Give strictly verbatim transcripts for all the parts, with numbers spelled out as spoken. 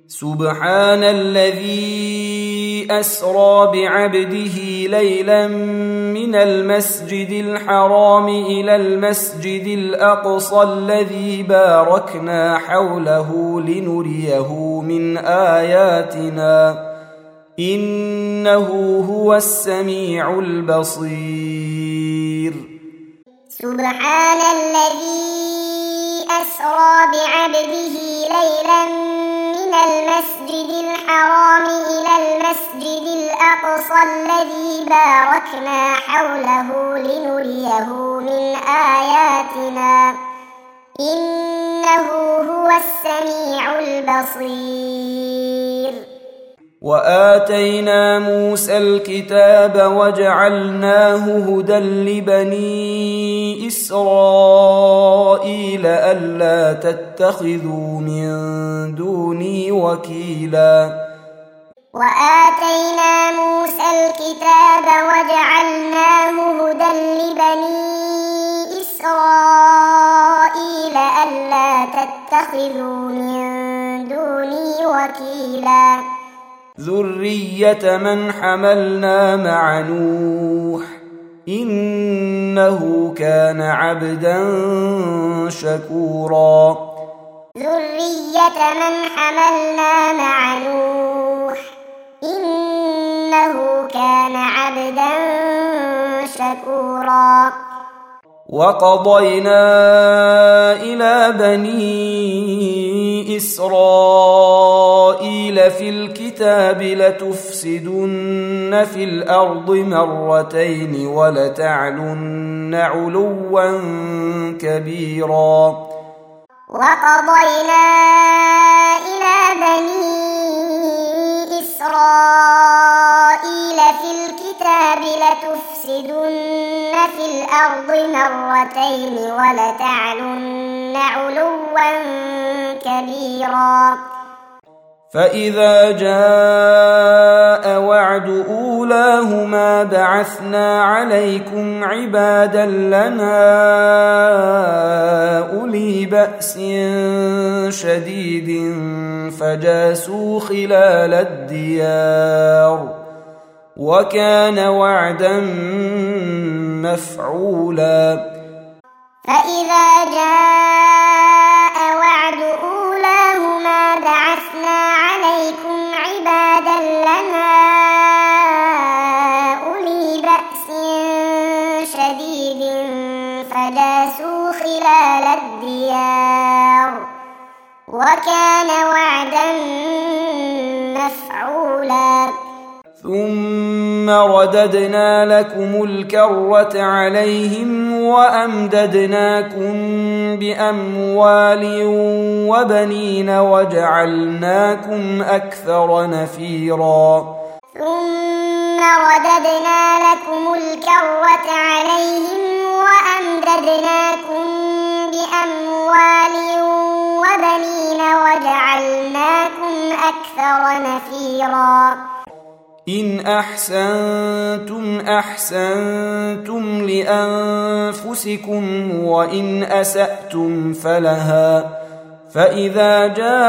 سبحان الذي أسرى بعبده ليلا من المسجد الحرام إلى المسجد الأقصى الذي باركنا حوله لنريه من آياتنا إنه هو السميع البصير. سبحان الذي أسرى بعبده ليلا من المسجد الحرام إلى المسجد الأقصى الذي باركنا حوله لنريه من آياتنا إنه هو السميع البصير. وآتينا موسى الكتاب وجعلناه هدى لبني إسرائيل ألا تتخذوا من دوني وكيلا. وآتينا موسى الكتاب وجعلناه هدى لبني إسرائيل ألا تتخذوا من دوني وكيلا. ذرية من حملنا مع نوح إنه كان عبدا شكورا. ذرية من حملنا مع نوح إنه كان عبدا شكورا. وقضينا إلى بني إسرائيل في الكتاب لتفسدن في الأرض مرتين ولتعلن علوا كبيرا. وقضينا إلى بني إسرائيل في الكتاب لتفسدن في الأرض مرتين ولتعلن علوا كبيرا. فإذا جاء وعد أولاهما بعثنا عليكم عبادا لنا أولي بأس شديد فجاسوا خلال الديار وكان وعدا مفعولا. فإذا جاء وعد أولاهما بعثنا عليكم عبادا لنا أولي بأس شديد فجاسوا خلال الديار وكان وعدا مفعولا. ثم رددنا لكم الكرة عليهم وأمددناكم بأموال وبنين وجعلناكم أكثر نفيرا. ثم رددنا لكم الكرة عليهم وأمددناكم بأموال وبنين وجعلناكم أكثر نفيرا. إن أحسنتم أحسنتم لأنفسكم وإن أسأتم فلها فإذا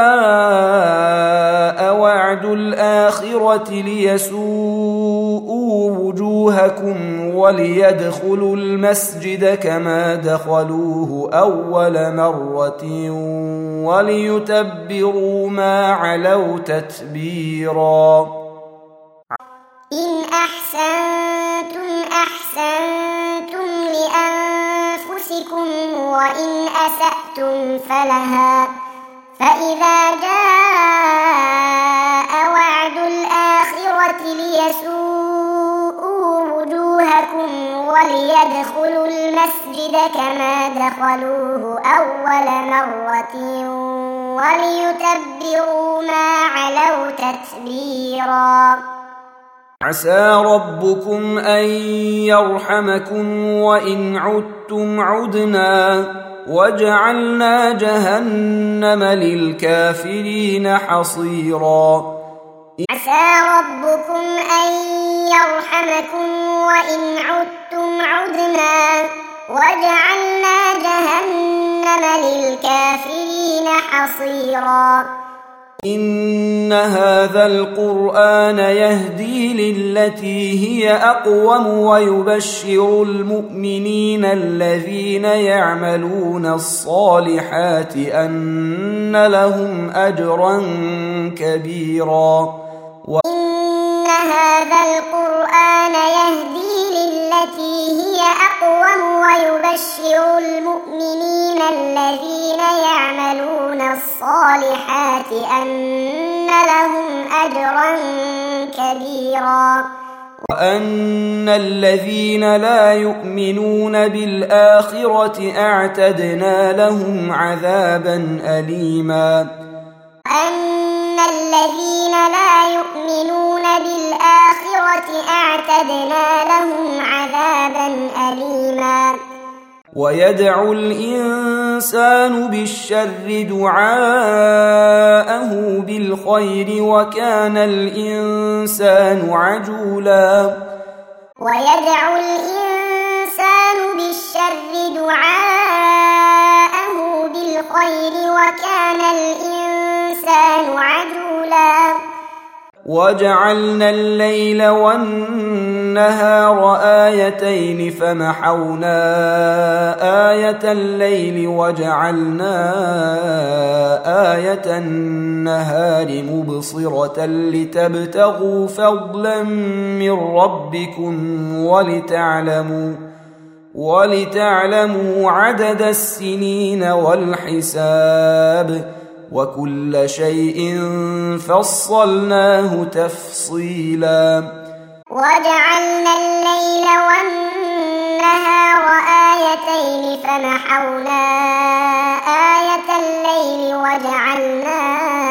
جاء وعد الآخرة ليسوءوا وجوهكم وليدخلوا المسجد كما دخلوه أول مرة وليتبروا ما علوا تتبيرا. إن أحسنتم أحسنتم لأنفسكم وإن أسأتم فلها فإذا جاء وعد الآخرة ليسوءوا وجوهكم وليدخلوا المسجد كما دخلوه أول مرة وليتبروا ما علوا تتبيرا. عسى ربكم أن يرحمكم وإن عدتم عدنا وجعلنا جهنم للكافرين حصيرا. عسى ربكم أن يرحمكم وإن عدتم عدنا وجعلنا جهنم للكافرين حصيرا. إن هذا القرآن يهدي للتي هي أقوم ويبشر المؤمنين الذين يعملون الصالحات أن لهم أجرا كبيرا. وإن هذا القرآن يهدي للتي هي أقوم ويبشر المؤمنين الذين يعملون الصالحات أن لهم أجرا كبيرا. وأن الذين لا يؤمنون بالآخرة أعتدنا لهم عذابا أليما. أن الذين لا يؤمنون بالآخرة أعتدنا لهم عذابا أليما. ويدعو الإنسان بالشر دعاءه بالخير وكان الإنسان عجولا. ويدعو الإنسان بالشر دعاءه بالخير وكان الإنسان عجولا. وجعلنا الليل والنهار آيتين فمحونا آية الليل وجعلنا آية النهار مبصرة لتبتغوا فضلا من ربكم ولتعلموا ولتعلموا عدد السنين والحساب وكل شيء فصلناه تفصيلا. وجعلنا الليل والنهار آيتين فمحونا آية الليل وجعلنا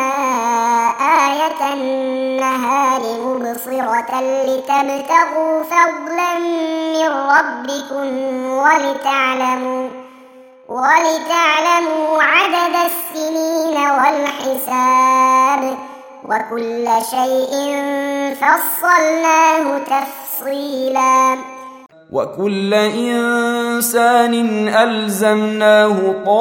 آية النهار مبصرة لتبتغوا فضلا من ربكم ولتعلموا ولتعلموا عدد السنين والحساب وكل شيء فصلناه تفصيلا. وكل إنسان ألزمناه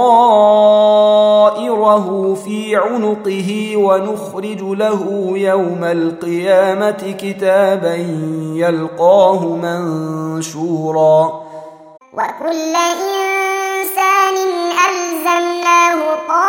طائره في عنقه ونخرج له يوم القيامة كتابا يلقاه منشورا. وكل إنسان ألزمناه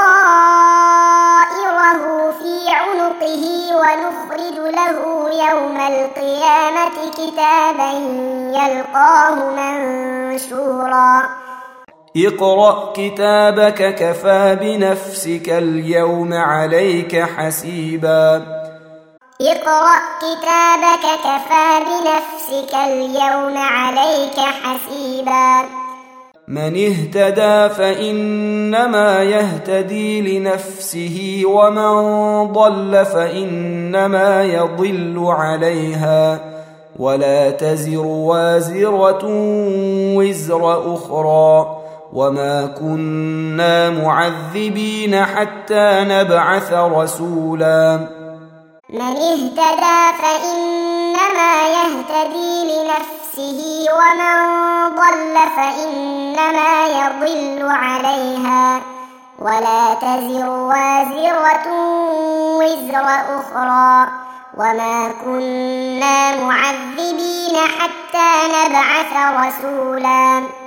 طائره في عنقه ونخرج له يوم القيامة كتابا يلقاه منشورا. اقرأ كتابك كفى بنفسك اليوم عليك حسيبا. اقرأ كتابك كفى بنفسك اليوم عليك حسيبا. من اهتدى فإنما يهتدي لنفسه ومن ضل فإنما يضل عليها ولا تزر وازرة وزر أخرى وما كنا معذبين حتى نبعث رسولا. من اهتدى فإنما يهتدي لنفسه ومن ضل فإنما يضل عليها ولا تزر وازرة وزر أخرى وما كنا معذبين حتى نبعث رسولا.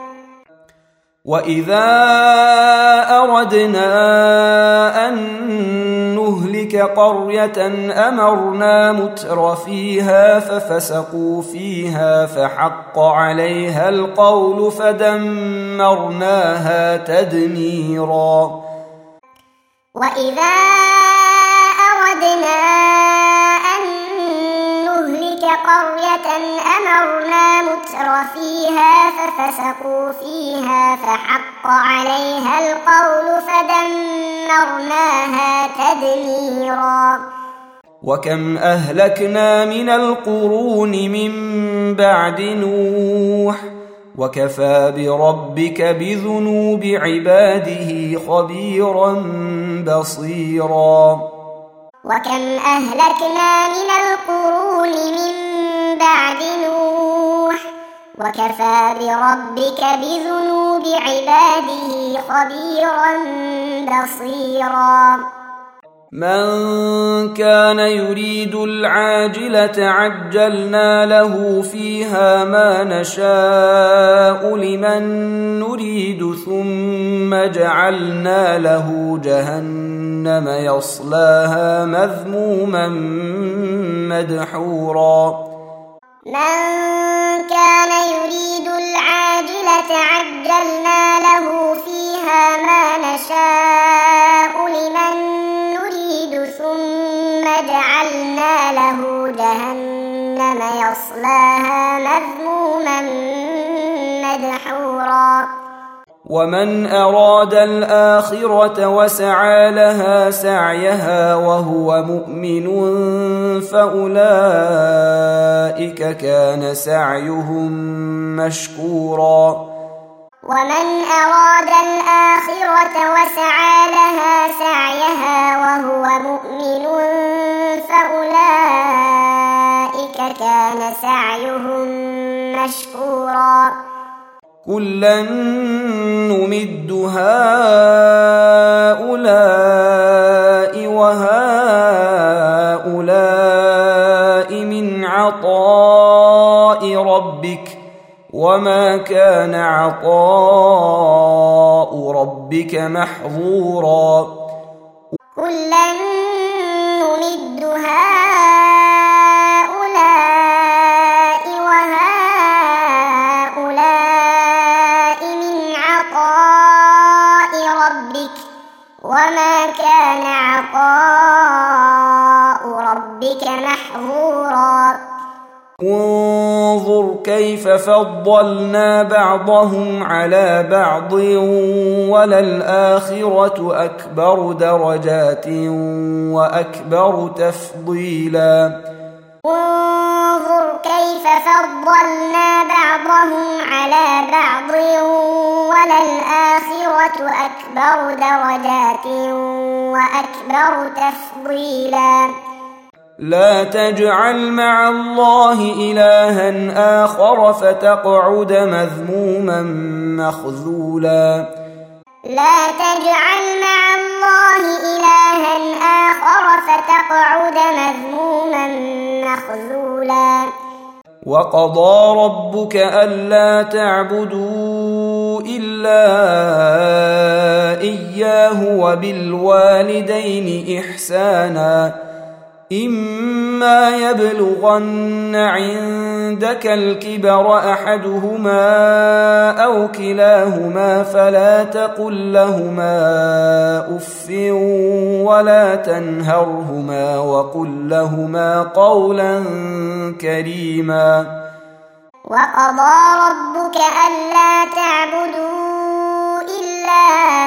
وإذا أردنا أن نهلك قرية أمرنا متر فيها ففسقوا فيها فحق عليها القول فدمرناها تدميرا. وإذا أردنا أن نهلك قرية أمرنا متر فيها ففسقوا فيها فحق عليها القول فدمرناها تدميرا. وكم أهلكنا من القرون من بعد نوح وكفى بربك بذنوب عباده خبيرا بصيرا. وكم أهلكنا من القرون من بعد نوح وكفى بربك بذنوب عباده خبيرا بصيرا. من كان يريد العاجلة عجلنا له فيها ما نشاء لمن نريد ثم جعلنا له جهنم يصلاها مذموما مدحورا من كان يريد العاجلة عجلنا له فيها ما نشاء لمن نريد ثم جعلنا له جهنم يصلاها مذموما مدحورا ومن أراد الآخرة وسعى لها سعيها وهو مؤمن فأولئك كان سعيهم مشكورا ومن أراد الآخرة وسعى لها سعيها وهو مؤمن فأولئك كان سعيهم مشكورا كلا نمد هؤلاء وهؤلاء من عطاء ربك وما كان عطاء ربك محظورا كلا نمد هؤلاء وما كان عطاء ربك محظورا انظر كيف فضلنا بعضهم على بعض وللآخرة أكبر درجات وأكبر تفضيلا انظر كيف فضلنا بعضهم على بعض وللآخرة أكبر درجات وأكبر تفضيلا لا تجعل مع الله إلها آخر فتقعد مذموما مخذولا لا تجعل مع الله إلها آخر فتقعد مذموما مخذولا وقضى ربك ألا تعبدوا إلا إياه وبالوالدين إحسانا إما يبلغن عندك الكبر أحدهما أو كلاهما فلا تقل لهما أف ولا تنهرهما وقل لهما قولا كريما وقضى ربك ألا تعبدوا إلا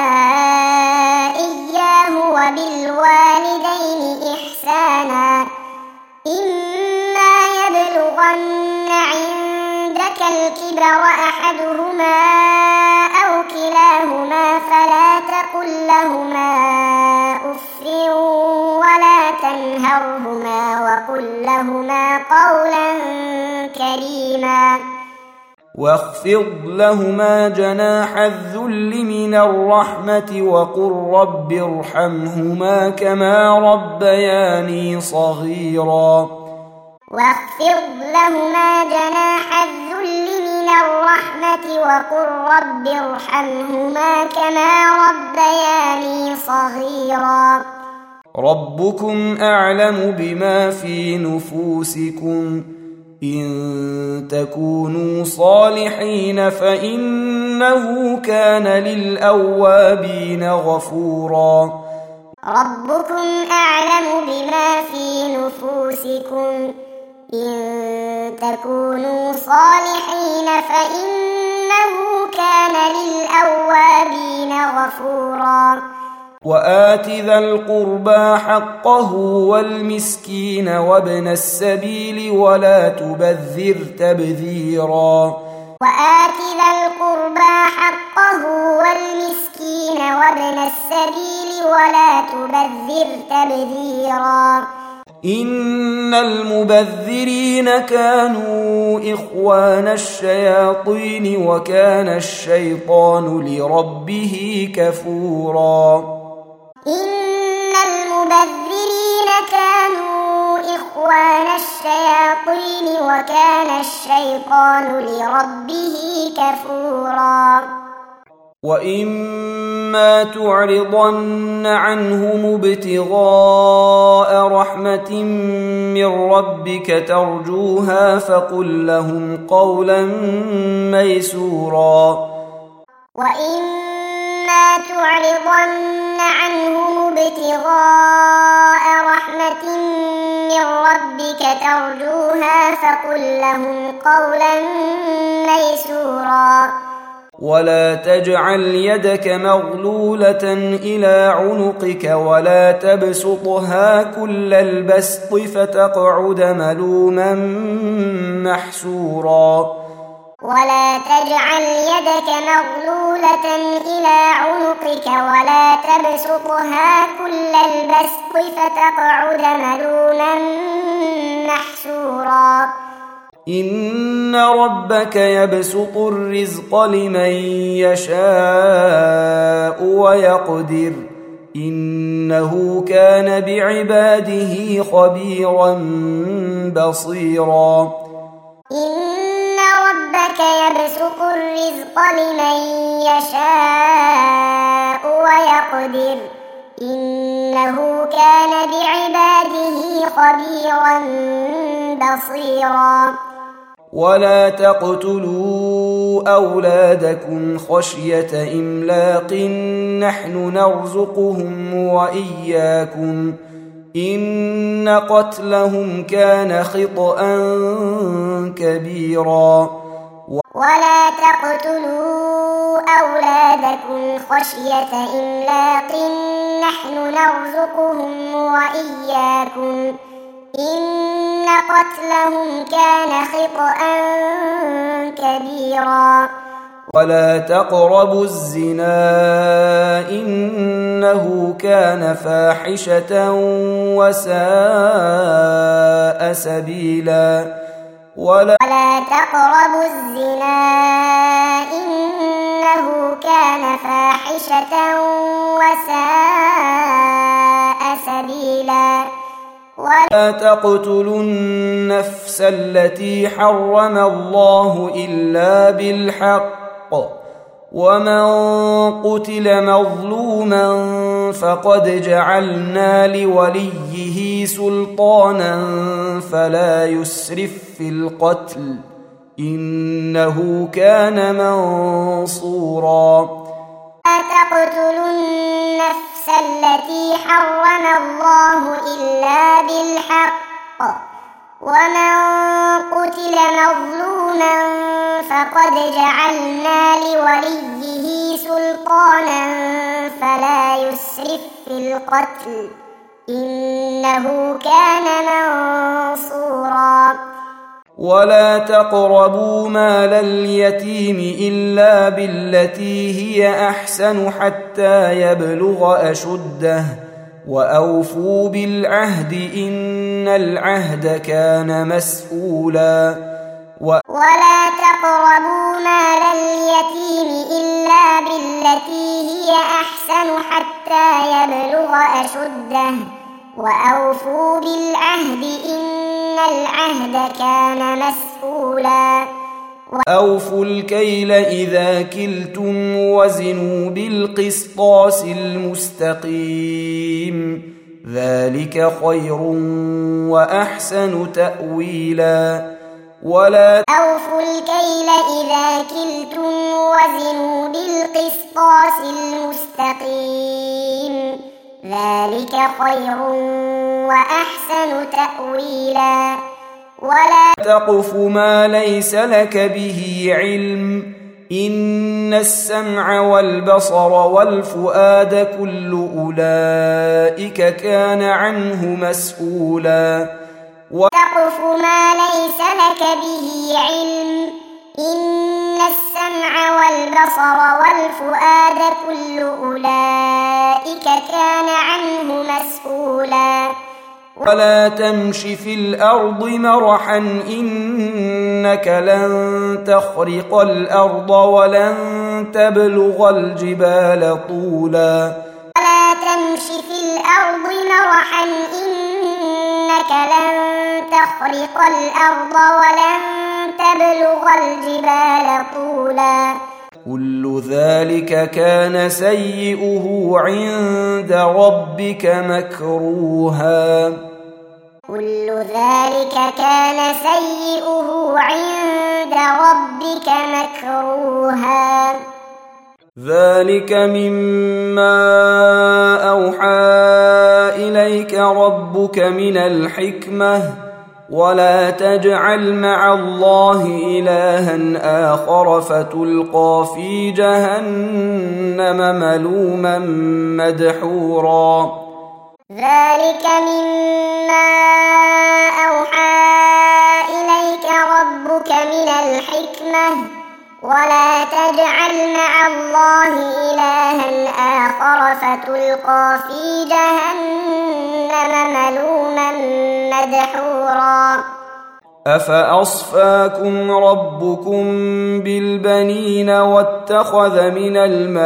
إياه وبالوالدين إحسانا إما يبلغن عندك الكبر أحدهما أو كلاهما فلا تقل لهما أف ولا تنهرهما وقل لهما قولا كريما واخفض لهما جناح الذل من الرحمة وقل رب ارحمهما كما ربياني صغيرا واخفض لهما جناح الذل من الرحمة وقل رب ارحمهما كما ربياني صغيرا ربكم أعلم بما في نفوسكم إن تكونوا صالحين فإنه كان للأوابين غفورا ربكم أعلم بما في نفوسكم إن تكونوا صالحين فإنه كان للأوابين غفورا وآت ذا القربى حقه والمسكين وابن السبيل ولا تبذر تبذيرا وآت ذا القربى حقه والمسكين وابن السبيل ولا تبذر تبذيرا إن المبذرين كانوا إخوان الشياطين وكان الشيطان لربه كفورا إن المبذرين الشياطين وكان الشيطان لربه كفورا وإما تعرضن عنهم ابتغاء رحمة من ربك ترجوها فقل لهم قولا ميسورا وإما تعرضن عنهم ابتغاء رحمة من ربك ترجوها فقل لهم قولا ميسورا ولا تجعل يدك مغلولة إلى عنقك ولا تبسطها كل البسط فتقعد ملوما محسورا ولا تجعل يدك مغلولة إلى عنقك ولا تبسطها كل البسط فتقعد ملوما محسورا إن ربك يبسط الرزق لمن يشاء ويقدر إنه كان بعباده خبيرا بصيرا إن ربك يبسط الرزق لمن يشاء ويقدر إنه كان بعباده خبيرا بصيرا ولا تقتلوا أولادكم خشية إملاق نحن نرزقهم وإياكم إن قتلهم كان خطأ كبيرا ولا تقتلوا أولادكم خشية إملاق نحن نرزقهم وإياكم إن قتلهم كان خطأ كبيرا ولا تقربوا الزنا إنه كان فاحشة وساء سبيلا ولا, ولا تقربوا الزنا إنه كان فاحشة وساء سبيلا ولا تقتلوا النفس التي حرم الله إلا بالحق ومن قتل مظلوما فقد جعلنا لوليه سلطانا فلا يسرف في القتل إنه كان منصورا لا تقتلوا النفس التي حرم الله إلا بالحق ومن قتل مظلوما فقد جعلنا لوليه سلطانا فلا يسرف في القتل إنه كان منصورا ولا تقربوا مال اليتيم إلا بالتي هي أحسن حتى يبلغ أشده وأوفوا بالعهد إن العهد كان مسؤولا ولا تقربوا مال اليتيم إلا بالتي هي أحسن حتى يبلغ أشده وأوفوا بالعهد إن العهد كان مسؤولا وأوفوا الكيل إذا كلتم وزنوا بالقسطاس المستقيم ذلك خير وأحسن تأويلا ولا أوفوا الكيل إذا كلتم وزنوا بالقسطاس المستقيم ذلك خير وأحسن تأويلا ولا تقف ما ليس لك به علم إن السمع والبصر والفؤاد كل أولئك كان عنه مسؤولا تقف ما ليس لك به علم إن السمع والبصر والفؤاد كل أولئك كان عنه مسؤولا ولا تمش في الأرض مرحا إنك لن تخرق الأرض ولن تبلغ الجبال طولا ولا تمش في الأرض مرحا إنك إنك لن تخرق الأرض ولن تبلغ الجبال طولا كل ذلك كان سيئه عند ربك مكروها كل ذلك كان سيئه عند ربك مكروها ذلك مما أوحى إليك ربك من الحكمة ولا تجعل مع الله إلها آخر فتلقى في جهنم ملوما مدحورا ذلك مما أوحى إليك ربك من الحكمة ولا تجعل مع الله إلها آخر فتلقى في جهنم ملوما مدحورا أفأصفاكم ربكم بالبنين واتخذ من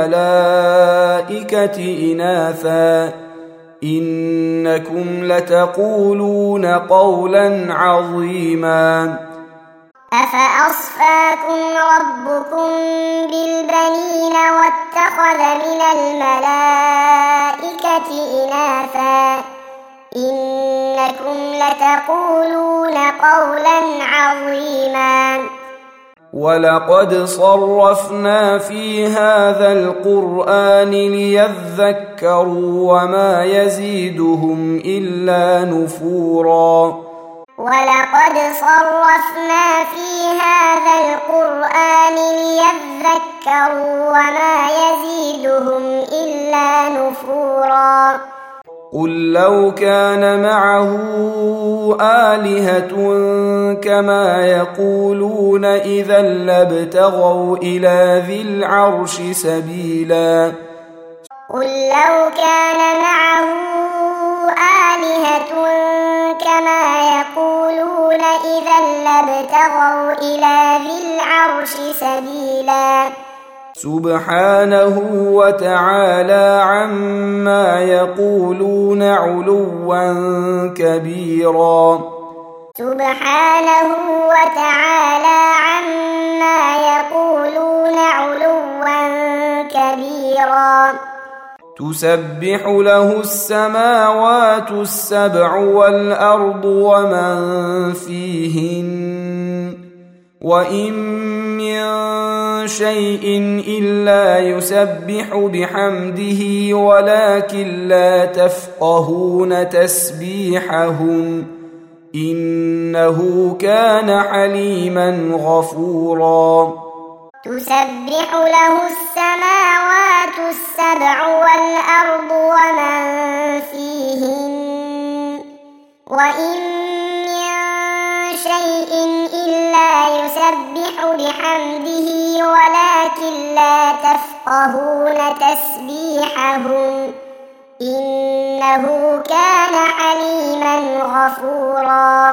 الملائكة إناثا إنكم لتقولون قولا عظيما أفأصفاكم ربكم بالبنين واتخذ من الملائكة إناثا إنكم لتقولون قولا عظيما ولقد صرفنا في هذا القرآن ليذكروا وما يزيدهم إلا نفورا ولقد صرفنا في هذا القرآن ليذكروا وما يزيدهم إلا نفورا قل لو كان معه آلهة كما يقولون إذا لابتغوا إلى ذي العرش سبيلا قل لو كان معه آلهة كما يقولون إذا لابتغوا إلى ذي العرش سبيلا سبحانه وتعالى عما يقولون علوا كبيرا سبحانه وتعالى عما يقولون علوا كبيرا تسبح له السماوات السبع والأرض ومن فيهن وإن من شيء إلا يسبح بحمده ولكن لا تفقهون تسبيحهم إنه كان حليما غفورا تسبح له السماوات السبع والأرض ومن فيهن وإن من شيء إلا يسبح بحمده ولكن لا تفقهون تسبيحهم إنه كان حليما غفورا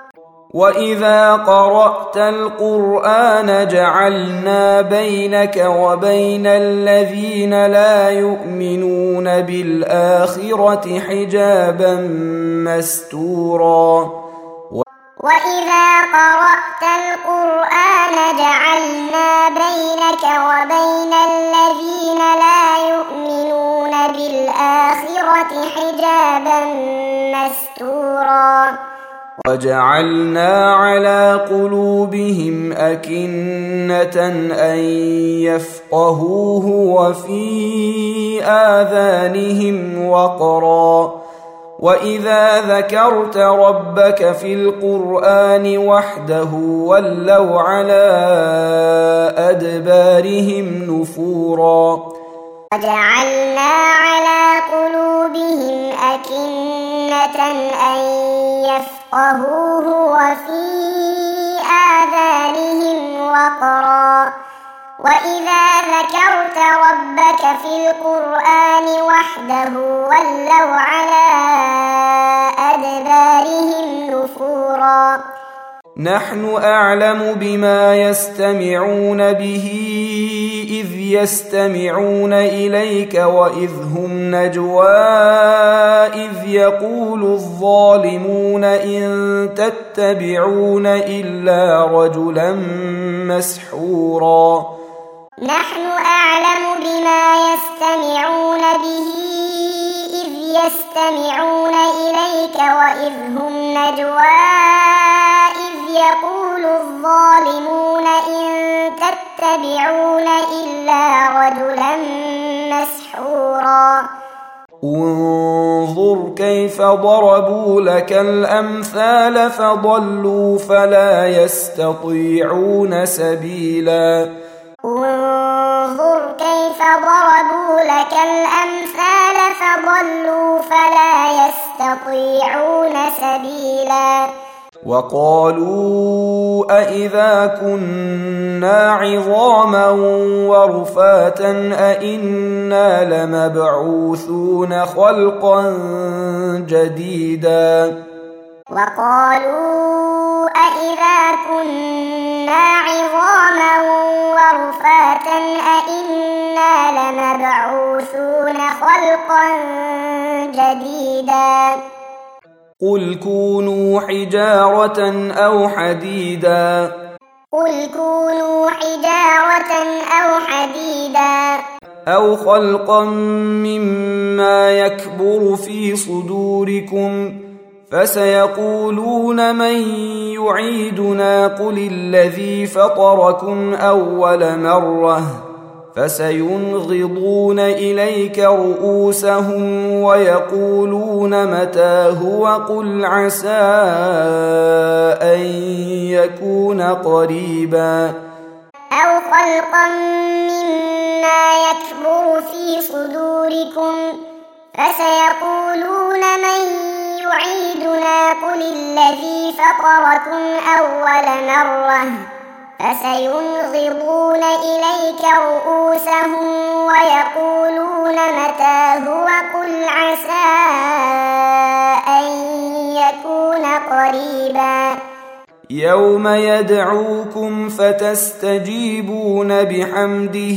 وإذا قرأت القرآن جعلنا بينك وبين الذين لا يؤمنون بالآخرة حجابا مستورا وإذا قرأت القرآن جعلنا بينك وبين الذين لا يؤمنون بالآخرة حجابا مستورا وجعلنا على قلوبهم أكنة أن يفقهوه وفي آذانهم وقرا وإذا ذكرت ربك في القرآن وحده ولوا على أدبارهم نفورا وجعلنا على قلوبهم أكنة أن يفقهوه وفي آذانهم وقرا وإذا ذكرت ربك في القرآن وحده ولوا على أدبارهم نفورا نحن أعلم بما يستمعون به إذ يستمعون إليك وإذ هم نجوى إذ يقول الظالمون إن تتبعون إلا رجلا مسحورا نحن أعلم بما يستمعون به إذ يستمعون إليك وإذ هم نجوى إذ يقول الظالمون إن تتبعون إلا رجلا مسحورا انظر كيف ضربوا لك الأمثال فضلوا فلا يستطيعون سبيلا انظر كيف ضربوا لك الأمثال فضلوا فلا يستطيعون سبيلا وقالوا أإذا كنا عظاما ورفاتا أإنا لمبعوثون خلقا جديدا وقالوا أإذا كنا عظاما ورفاتا أإنا لمبعوثون خلقا جديدا قل كونوا حجارة أو حديدا قل كونوا حجارة أو حديدا أو خلقا مما يكبر في صدوركم فسيقولون من يعيدنا قل الذي فطركم أول مرة فسينغضون إليك رؤوسهم ويقولون متى هو قل عسى أن يكون قريبا أو خلقا مما يكبر في صدوركم فسيقولون من يعيدنا قل الذي فطركم أول مرة فسينغضون إليك رؤوسهم ويقولون متى هو قل عسى أن يكون قريبا يوم يدعوكم فتستجيبون بحمده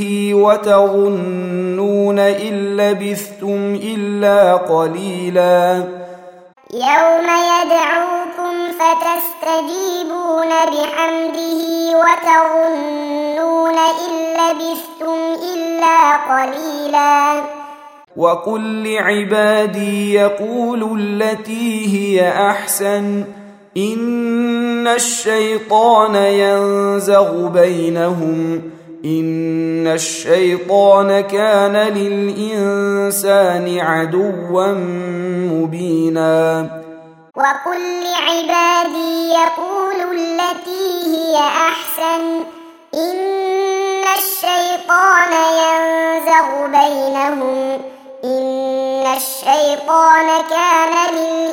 وتظنون إن لبثتم إلا قليلا يوم يدعوكم فتستجيبون بحمده وتظنون إن لبثتم إلا قليلا وقل لعبادي يقولوا التي هي أحسن إن الشيطان ينزغ بينهم إن الشيطان كان للإنسان عدوا مبينا وقل لعبادي يقولوا التي هي أحسن إن الشيطان ينزغ بينهم إن الشيطان كان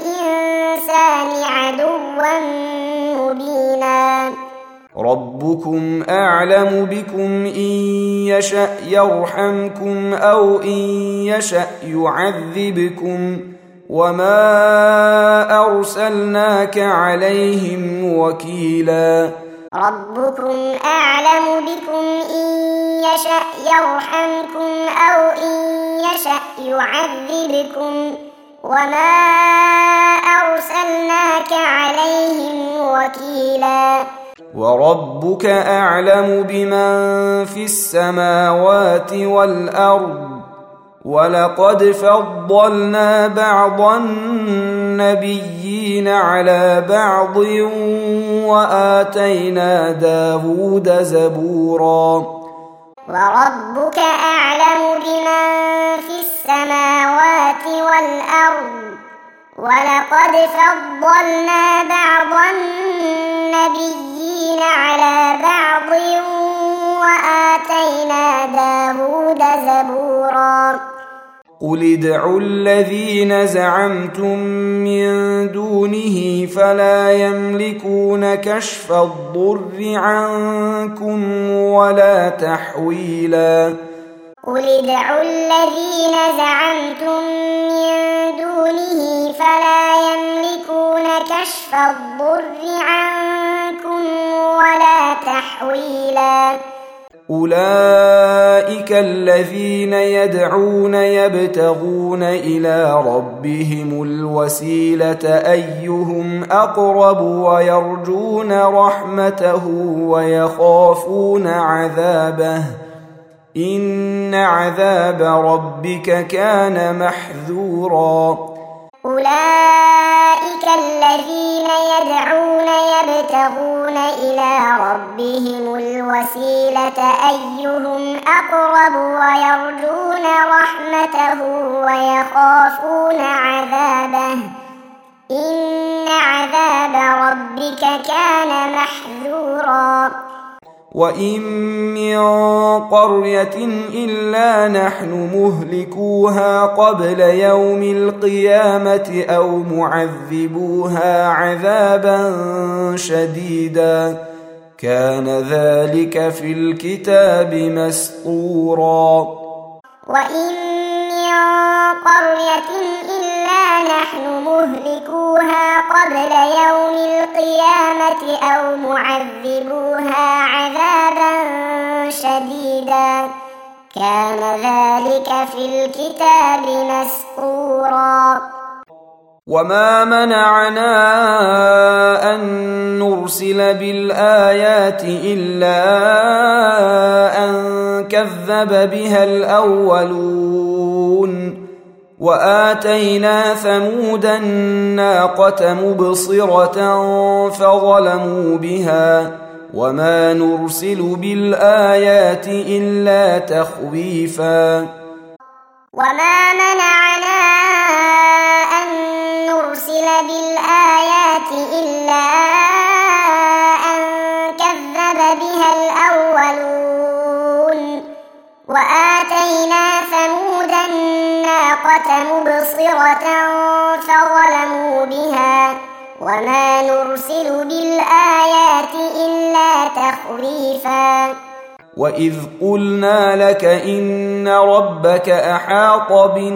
للإنسان عدوا مبينا ربكم أعلم بكم إن يشأ يرحمكم أو إن يشأ يعذبكم وما أرسلناك عليهم وكيلا ربكم أعلم بكم إن يشأ يرحمكم أو إن يشأ يعذبكم وما أرسلناك عليهم وكيلا وربك أعلم بمن في السماوات والأرض ولقد فضلنا بعض النبيين على بعض وآتينا داود زبورا وربك أعلم بمن في السماوات والأرض ولقد فضلنا بعض النبيين على بعض وآتينا داود زبورا قل ادعوا الذين زعمتم من دونه فلا يملكون كشف الضر عنكم ولا تحويلا قل ادعوا الذين زعمتم من دونه فلا يملكون كشف الضر عنكم عنكم ولا تحويلا أولئك الذين يدعون يبتغون إلى ربهم الوسيلة أيهم أقرب ويرجون رحمته ويخافون عذابه إن عذاب ربك كان محذورا أولئك الذين يدعون يبتغون إلى ربهم الوسيلة أيهم أقرب ويرجون رحمته ويخافون عذابه إن عذاب ربك كان محذورا وإن من قرية إلا نحن مهلكوها قبل يوم القيامة أو معذبوها عذابا شديدا كان ذلك في الكتاب مسطورا وإن من قرية إلا نحن مهلكوها قبل يوم القيامة أو معذبوها عذابا شديدا كان ذلك في الكتاب مسطورا وما منعنا أن نرسل بالآيات إلا أن كذب بها الأولون وآتينا ثمود الناقة مبصرة فظلموا بها وما نرسل بالآيات إلا تخويفا وما منعنا أن نرسل بالآيات إلا أن كذب بها الأولون وآتينا ثمود الناقة مبصرة فظلموا بها وما نرسل بالآيات إلا تخويفا وإذ قلنا لك إن ربك أحاط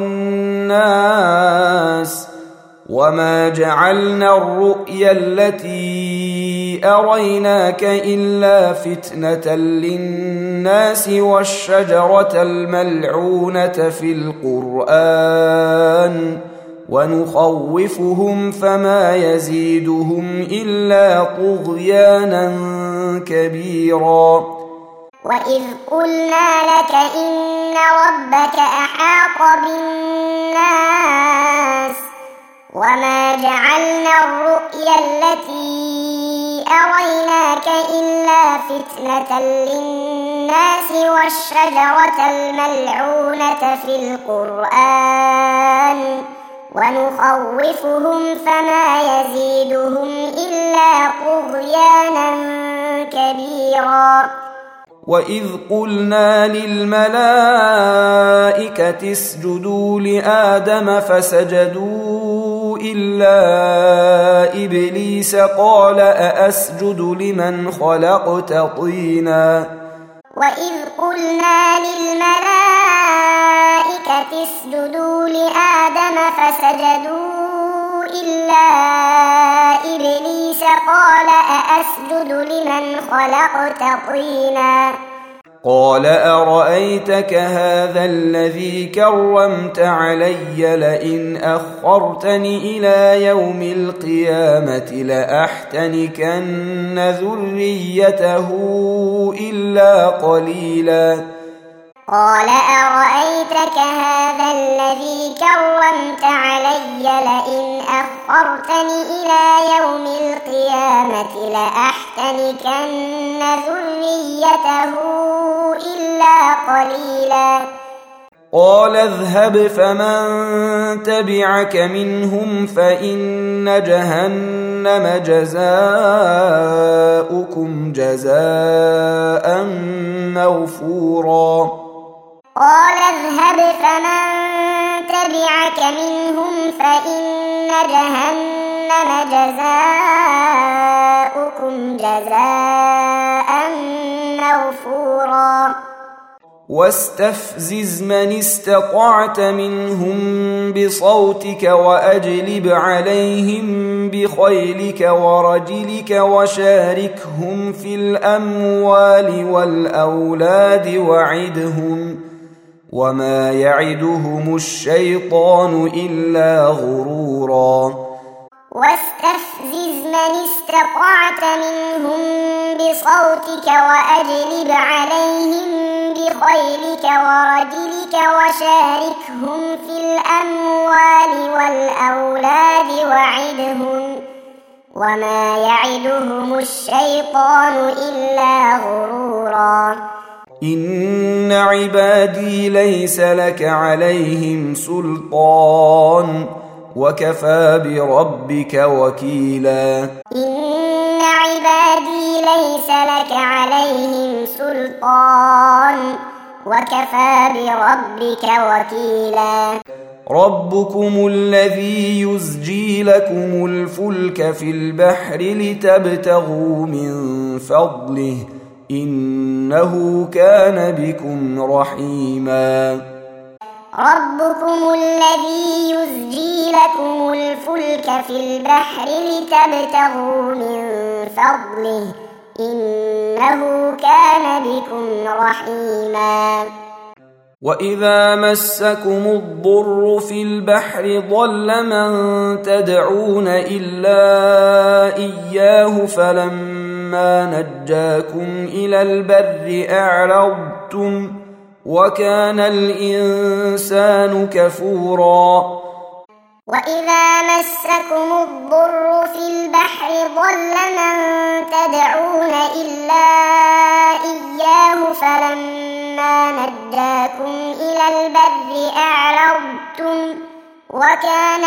بالناس وما جعلنا الرؤيا التي أريناك إلا فتنة للناس والشجرة الملعونة في القرآن ونخوفهم فما يزيدهم إلا طغيانا كبيرا وإذ قلنا لك إن ربك أحاط بالناس وما جعلنا الرؤيا التي أريناك إلا فتنة للناس والشجرة الملعونة في القرآن ونخوفهم فما يزيدهم إلا طغيانا كبيرا وإذ قلنا للملائكة اسجدوا لآدم فسجدوا إلا إبليس قال أأسجد لمن خلقت طينا وإذ قلنا للملائكة اسجدوا لآدم فسجدوا إلا إبليس قال أأسجد لمن خلقت طينا قال أرأيتك هذا الذي كرمت علي لئن أخرتني إلى يوم القيامة لأحتنكن ذريته إلا قليلا قال أرأيتك هذا الذي كرمت علي لئن أخرتني إلى يوم القيامة لأحتنكن ذريته إلا قليلا قال اذهب فمن تبعك منهم فإن جهنم جزاؤكم جزاء موفورا قال اذهب فمن تبعك منهم فإن جهنم جزاؤكم جزاء موفورا واستفزز من استطعت منهم بصوتك وأجلب عليهم بخيلك ورجلك وشاركهم في الأموال والأولاد وعدهم وما يعدهم الشيطان إلا غرورا واستفزز من استطعت منهم بصوتك وأجلب عليهم بخيلك ورجلك وشاركهم في الأموال والأولاد وعدهم وما يعدهم الشيطان إلا غرورا إن عبادي ليس لك عليهم سلطان وكفى بربك وكيلا إن عبادي ليس لك عليهم سلطان وكفى بربك وكيلا ربكم الذي يزجي لكم الفلك في البحر لتبتغوا من فضله إنه كان بكم رحيما ربكم الذي يزجي لكم الفلك في البحر لتبتغوا من فضله إنه كان بكم رحيما وإذا مسكم الضر في البحر ضل من تدعون إلا إياه فلما نجاكم إلى البر أعرضتم وكان الإنسان كفورا وإذا مسكم الضر في البحر ضل من تدعون إلا إياه فلما نجاكم إلى البر أعرضتم وكان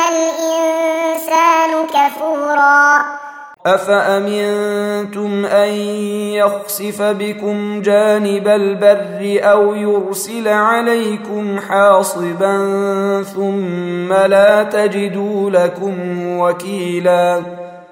الإنسان كفورا أفأمنتم أن يخسف بكم جانب البر أو يرسل عليكم حاصبا ثم لا تجدوا لكم وكيلا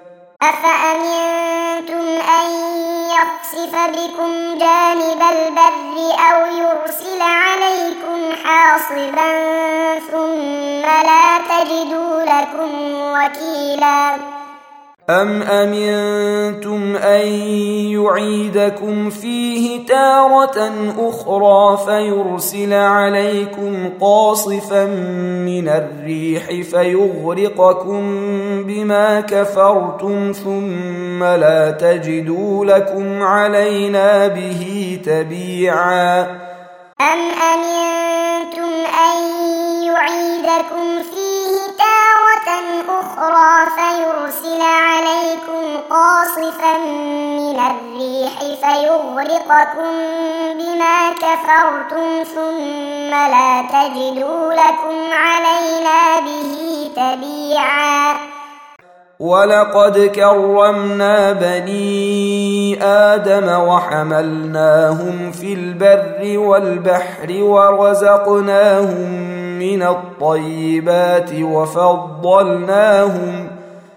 أفأمنتم أن يخسف بكم جانب البر أو يرسل عليكم حاصبا ثم لا تجدوا لكم وكيلا أم أمنتم أن يعيدكم فيه تارة أخرى فيرسل عليكم قاصفا من الريح فيغرقكم بما كفرتم ثم لا تجدوا لكم علينا به تبيعا أم أمنتم أن يعيدكم فيه تارة أخرى فيرسل عليكم قاصفا من الريح فيغرقكم بما كفرتم ثم لا تجدوا لكم علينا به تبيعا ولقد كرمنا بني آدم وحملناهم في البر والبحر ورزقناهم من الطيبات وفضلناهم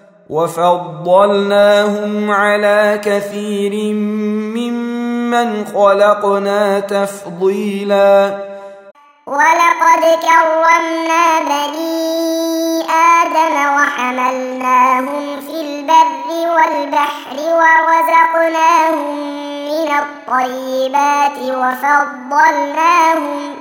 وفضلناهم على كثير ممن خلقنا تفضيلا ولقد كرمنا بني آدم وحملناهم في البر والبحر ورزقناهم من الطيبات وفضلناهم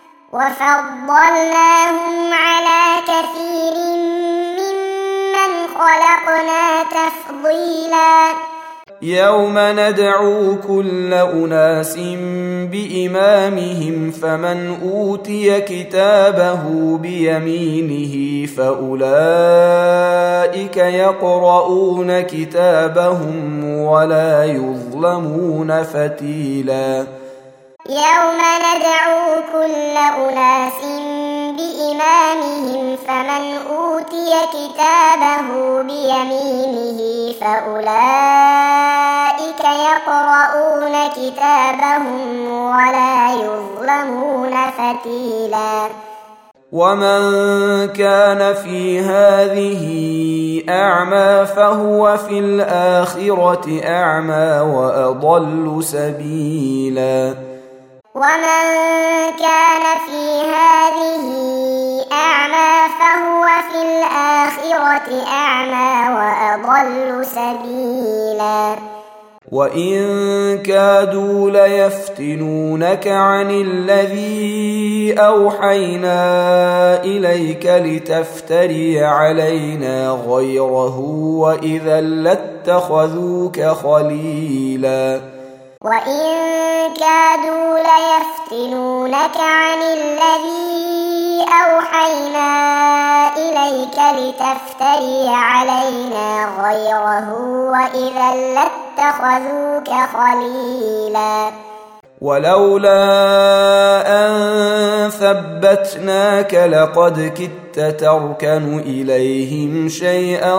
وفضلناهم على كثير ممن خلقنا تفضيلا يوم ندعو كل أناس بإمامهم فمن أوتي كتابه بيمينه فأولئك يقرؤون كتابهم ولا يظلمون فتيلا يوم ندعو كل أناس بإمامهم فمن أوتي كتابه بيمينه فأولئك يقرؤون كتابهم ولا يظلمون فتيلا ومن كان في هذه أعمى فهو في الآخرة أعمى وأضل سبيلا ومن كان في هذه أعمى فهو في الآخرة أعمى وأضل سبيلا وإن كادوا ليفتنونك عن الذي أوحينا إليك لتفتري علينا غيره وإذا لاتخذوك خليلا وإن كادوا ليفتنونك عن الذي أوحينا إليك لتفتري علينا غيره وإذا لاتخذوك خليلا ولولا أن ثبتناك لقد كدت تركن إليهم شيئا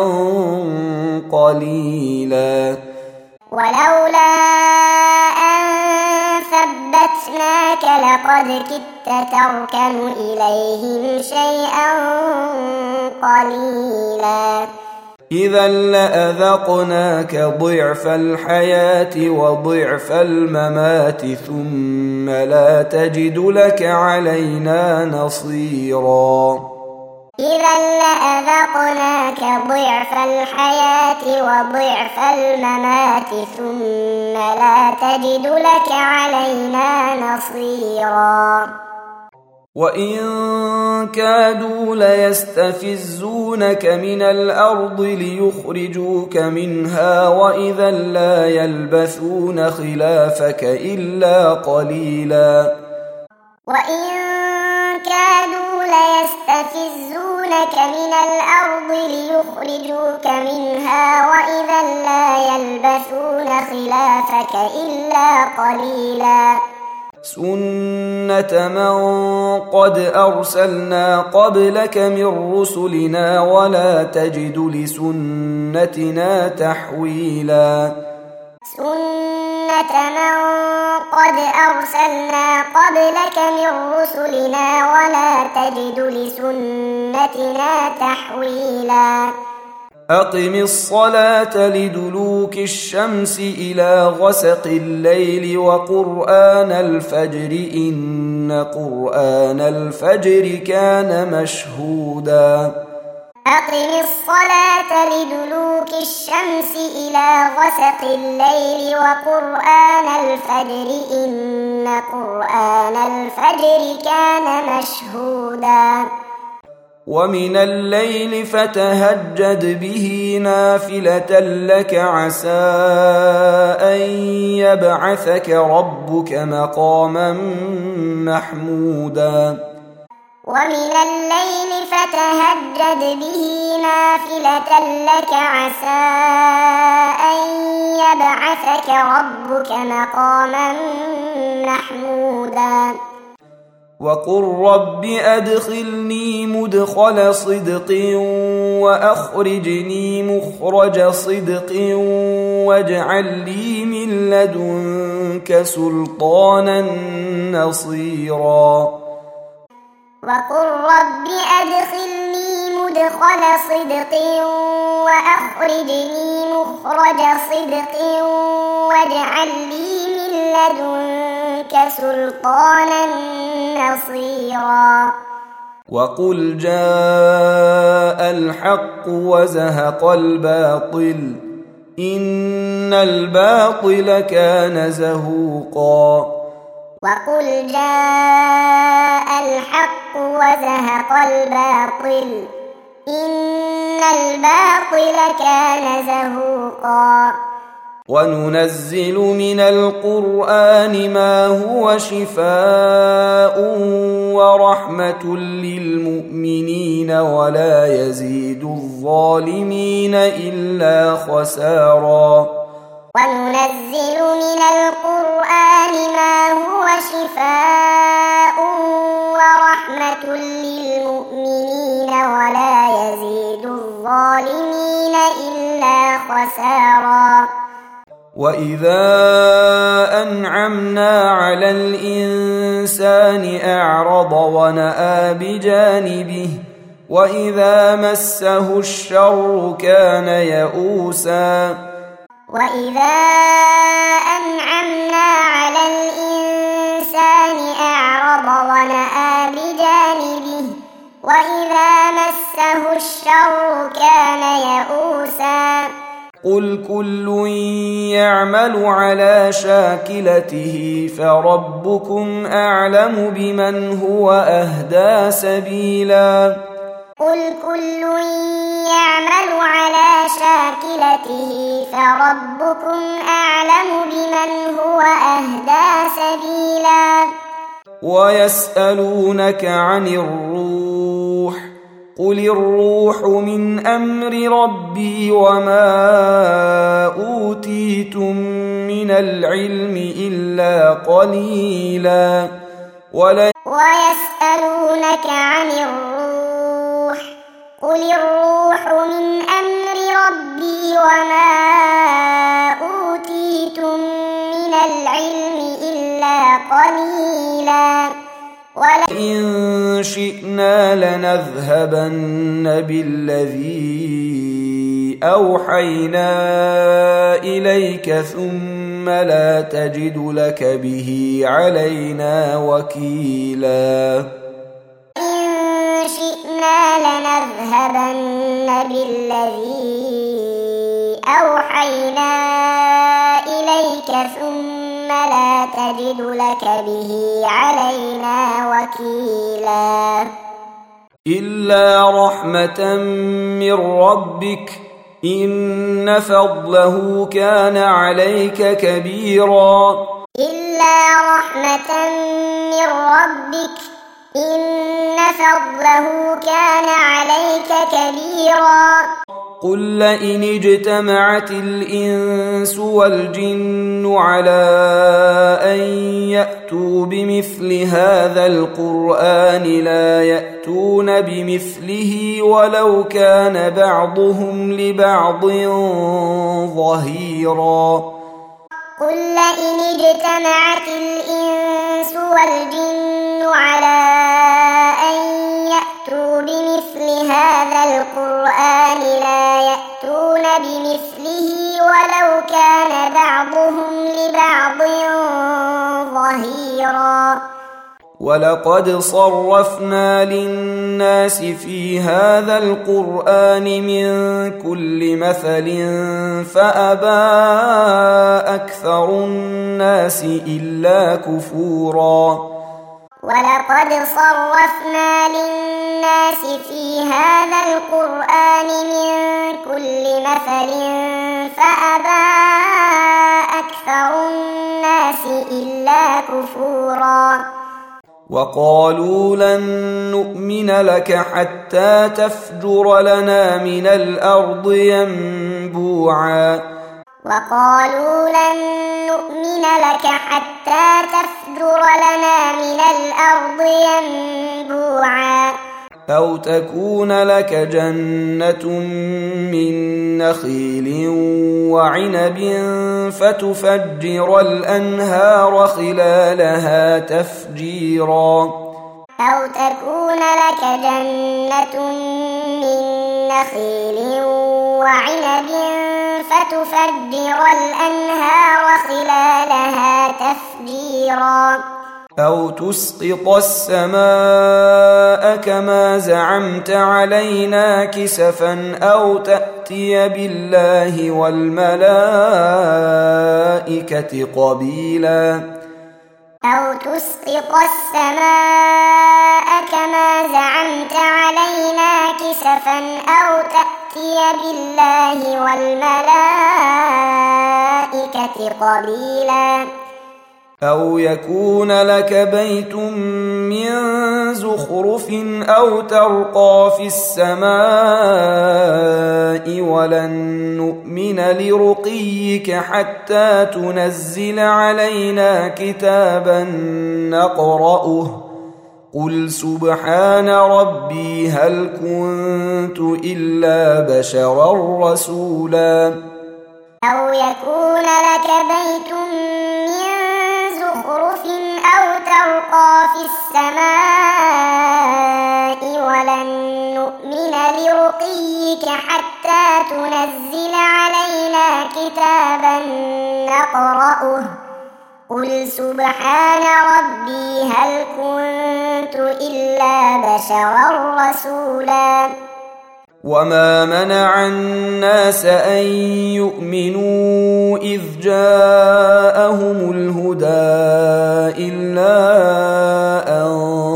قليلا ولولا أن ثبتناك لقد كدت تركن إليهم شيئا قليلا إذا لأذقناك ضعف الحياة وضعف الممات ثم لا تجد لك علينا نصيرا إذا لأذقناك ضعف الحياة وضعف الممات ثم لا تجد لك علينا نصيرا وإن كادوا ليستفزونك من الأرض ليخرجوك منها وإذا لا يلبثون خلافك إلا قليلا وإن كادوا ليستفزونك من الأرض ليخرجوك منها وإذا لا يلبثون خلافك إلا قليلا سنة من قد أرسلنا قبلك من رسلنا ولا تجد لسنتنا تحويلا سنة من قد أرسلنا قبلك من رسلنا ولا تجد لسنتنا تحويلا أقم الصلاة لدلوك الشمس إلى غسق الليل وقرآن الفجر إن قرآن الفجر كان مشهودا أقم الصلاة لدلوك الشمس إلى غسق الليل وقرآن الفجر إن قرآن الفجر كان مشهودا ومن الليل فتهجد به نافلة لك عسى أن يبعثك ربك مقاما محمودا ومن الليل فتهجد به نافلة لك عسى أن يبعثك ربك مقاما محمودا وقل رب أدخلني مدخل صدق وأخرجني مخرج صدق واجعل لي من لدنك سلطانا نصيرا وقل رب أدخلني مدخل صدق وأخرجني مخرج صدق واجعل لي من لدنك سلطانا نصيرا وقل جاء الحق وزهق الباطل إن الباطل كان زهوقا وقل جاء الحق وزهق الباطل إن الباطل كان زهوقا وننزل من القرآن ما هو شفاء ورحمة للمؤمنين ولا يزيد الظالمين إلا خسارا وننزل من القرآن ما هو شفاء ورحمة للمؤمنين ولا يزيد الظالمين إلا خسارا وإذا أنعمنا على الإنسان أعرض ونأى بجانبه وإذا مسه الشر كان يئوسا وإذا أنعمنا على الإنسان ونأى بجانبه وإذا مسه الشر كان يئوسا قل كل يعمل على شاكلته فربكم أعلم بمن هو أهدى سبيلا قل كل يعمل على شاكلته فربكم أعلم بمن هو أهدى سبيلا ويسألونك عن الروح قل الروح من أمر ربي وما أوتيتم من العلم إلا قليلا ولا ويسألونك عن الروح قل الروح من أمر ربي وما أوتيتم من العلم إلا قليلا وإن شئنا لنذهبن بالذي أوحينا إليك ثم لا تجد لك به علينا وكيلا إن شئنا لنذهبن بالذي أوحينا إليك ثم لا تجد لك به علينا وكيلا إلا رحمة من ربك إن فضله كان عليك كبيرا إلا رحمة من ربك إن فضله كان عليك كبيرا قل لئن اجتمعت الإنس والجن على أن يأتوا بمثل هذا القرآن لا يأتون بمثله ولو كان بعضهم لبعض ظهيرا قل لئن اجتمعت الإنس والجن على أن يأتوا بمثل هذا القرآن لا يأتون بمثله ولو كان بعضهم لبعض ظهيرا ولقد صرفنا للناس في هذا القرآن من كل مثل فأبى أكثر الناس إلا كفورا ولقد صرفنا للناس في هذا القرآن من كل مثل فأبى أكثر الناس إلا كفورا وقالوا لن نؤمن لك حتى تفجر لنا من الأرض ينبوعا وقالوا لن نؤمن لك حتى تفجر لنا من الأرض ينبوعا أو تكون لك جنة من نخيل وعنب فتفجر الأنهار خلالها تفجيرا أو تكون لك جنة من نخيل وعنب فتفجر الأنهار خلالها تفجيرا أو تسقط السماء كما زعمت علينا كسفا أو تأتي بالله والملائكة قبيلا أو تسقط السماء كما زعمت علينا كسفا أو تأتي بالله والملائكة قبيلا أو يكون لك بيت من زخرف أو ترقى في السماء ولن نؤمن لرقيك حتى تنزل علينا كتابا نقرأه قل سبحان ربي هل كنت إلا بشرا رسولا أو يكون لك بيت من زخرف أو ترقى في السماء ولن نؤمن لرقيك حتى تنزل علينا كتابا نقرأه قل سبحان ربي هل كنت إلا بشرا رسولا وما منع الناس أن يؤمنوا إذ جاءهم الهدى إلا أن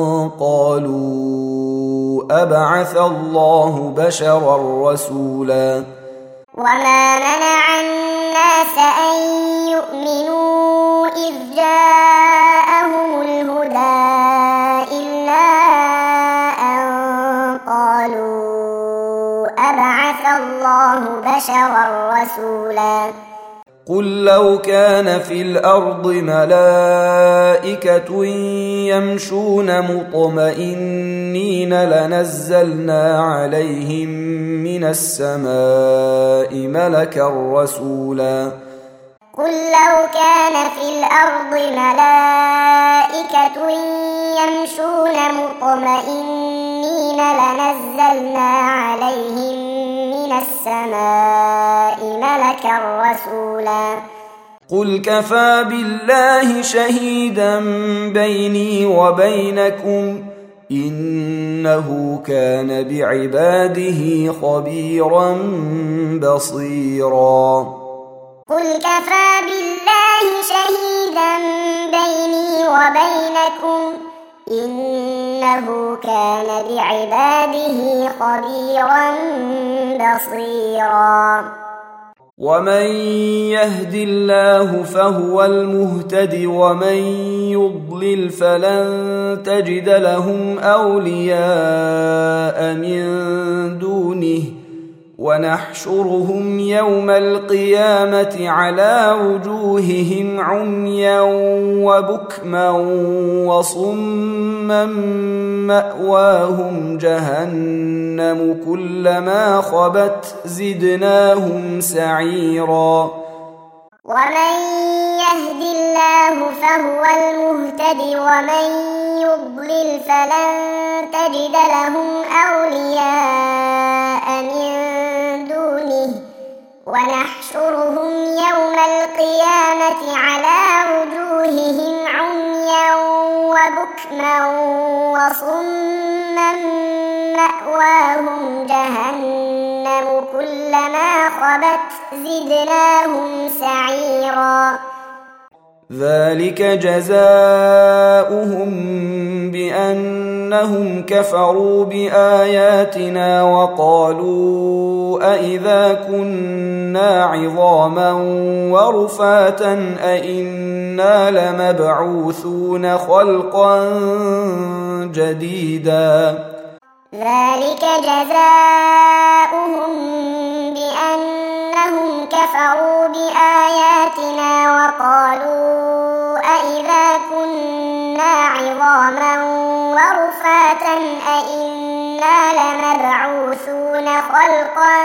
قالوا أبعث الله بشرا رسولا وما منع الناس أن يؤمنوا إذ جاءهم الهدى إلا أن قالوا أبعث الله بشرا رسولا قل لو كان في الأرض ملائكة يمشون مطمئنين لنزلنا عليهم من السماء ملكا رسولا قل لو كان في الأرض ملائكة يمشون مطمئنين لنزلنا عليهم من السماء ملكا رسولا قل كفى بالله شهيدا بيني وبينكم إنه كان بعباده خبيرا بصيرا قل كفى بالله شهيدا بيني وبينكم إنه كان بعباده خبيرا بصيرا ومن يهد الله فهو المهتد ومن يضلل فلن تجد لهم أولياء من دونه ونحشرهم يوم القيامة على وجوههم عميا وبكما وصما مأواهم جهنم كلما خبت زدناهم سعيرا ومن يهد الله فهو المهتد ومن يضلل فلن تجد لهم أولياء من دونه ونحشرهم يوم القيامة على وجوههم عميا وبكما وصما مأواهم جهنم كلما خبت زدناهم سعيرا ذلك جزاؤهم بأنهم كفروا بآياتنا وقالوا أئذا كنا عظاما ورفاتا أئنا لمبعوثون خلقا جديدا ذلك جزاؤهم بأنهم كفروا بآياتنا وقالوا أئذا كنا عظاما ورفاتا أئنا لمبعوثون خلقا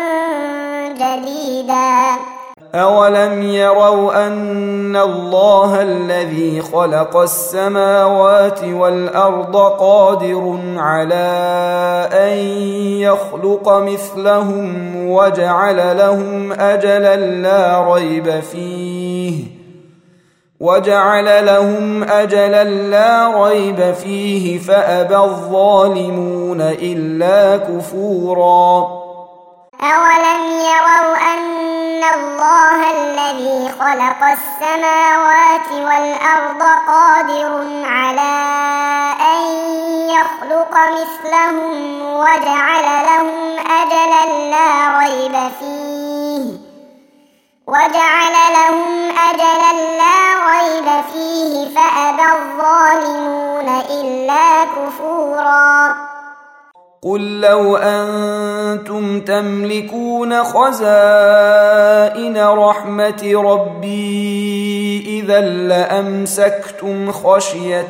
جديدا أولم يروا أن الله الذي خلق السماوات والأرض قادر على أن يخلق مثلهم وجعل لهم أجلا لا ريب فيه وجعل لهم أجلا لا ريب فيه فأبى الظالمون إلا كفورا أولم يروا أن الله الذي خلق السماوات والأرض قادر على أن يخلق مثلهم وجعل لهم أجلا لا ريب فيه وجعل لهم أجلا لا ريب فيه فأبى الظالمون إلا كفورا قل لو أنتم تملكون خزائن رحمة ربي إذا لأمسكتم خشية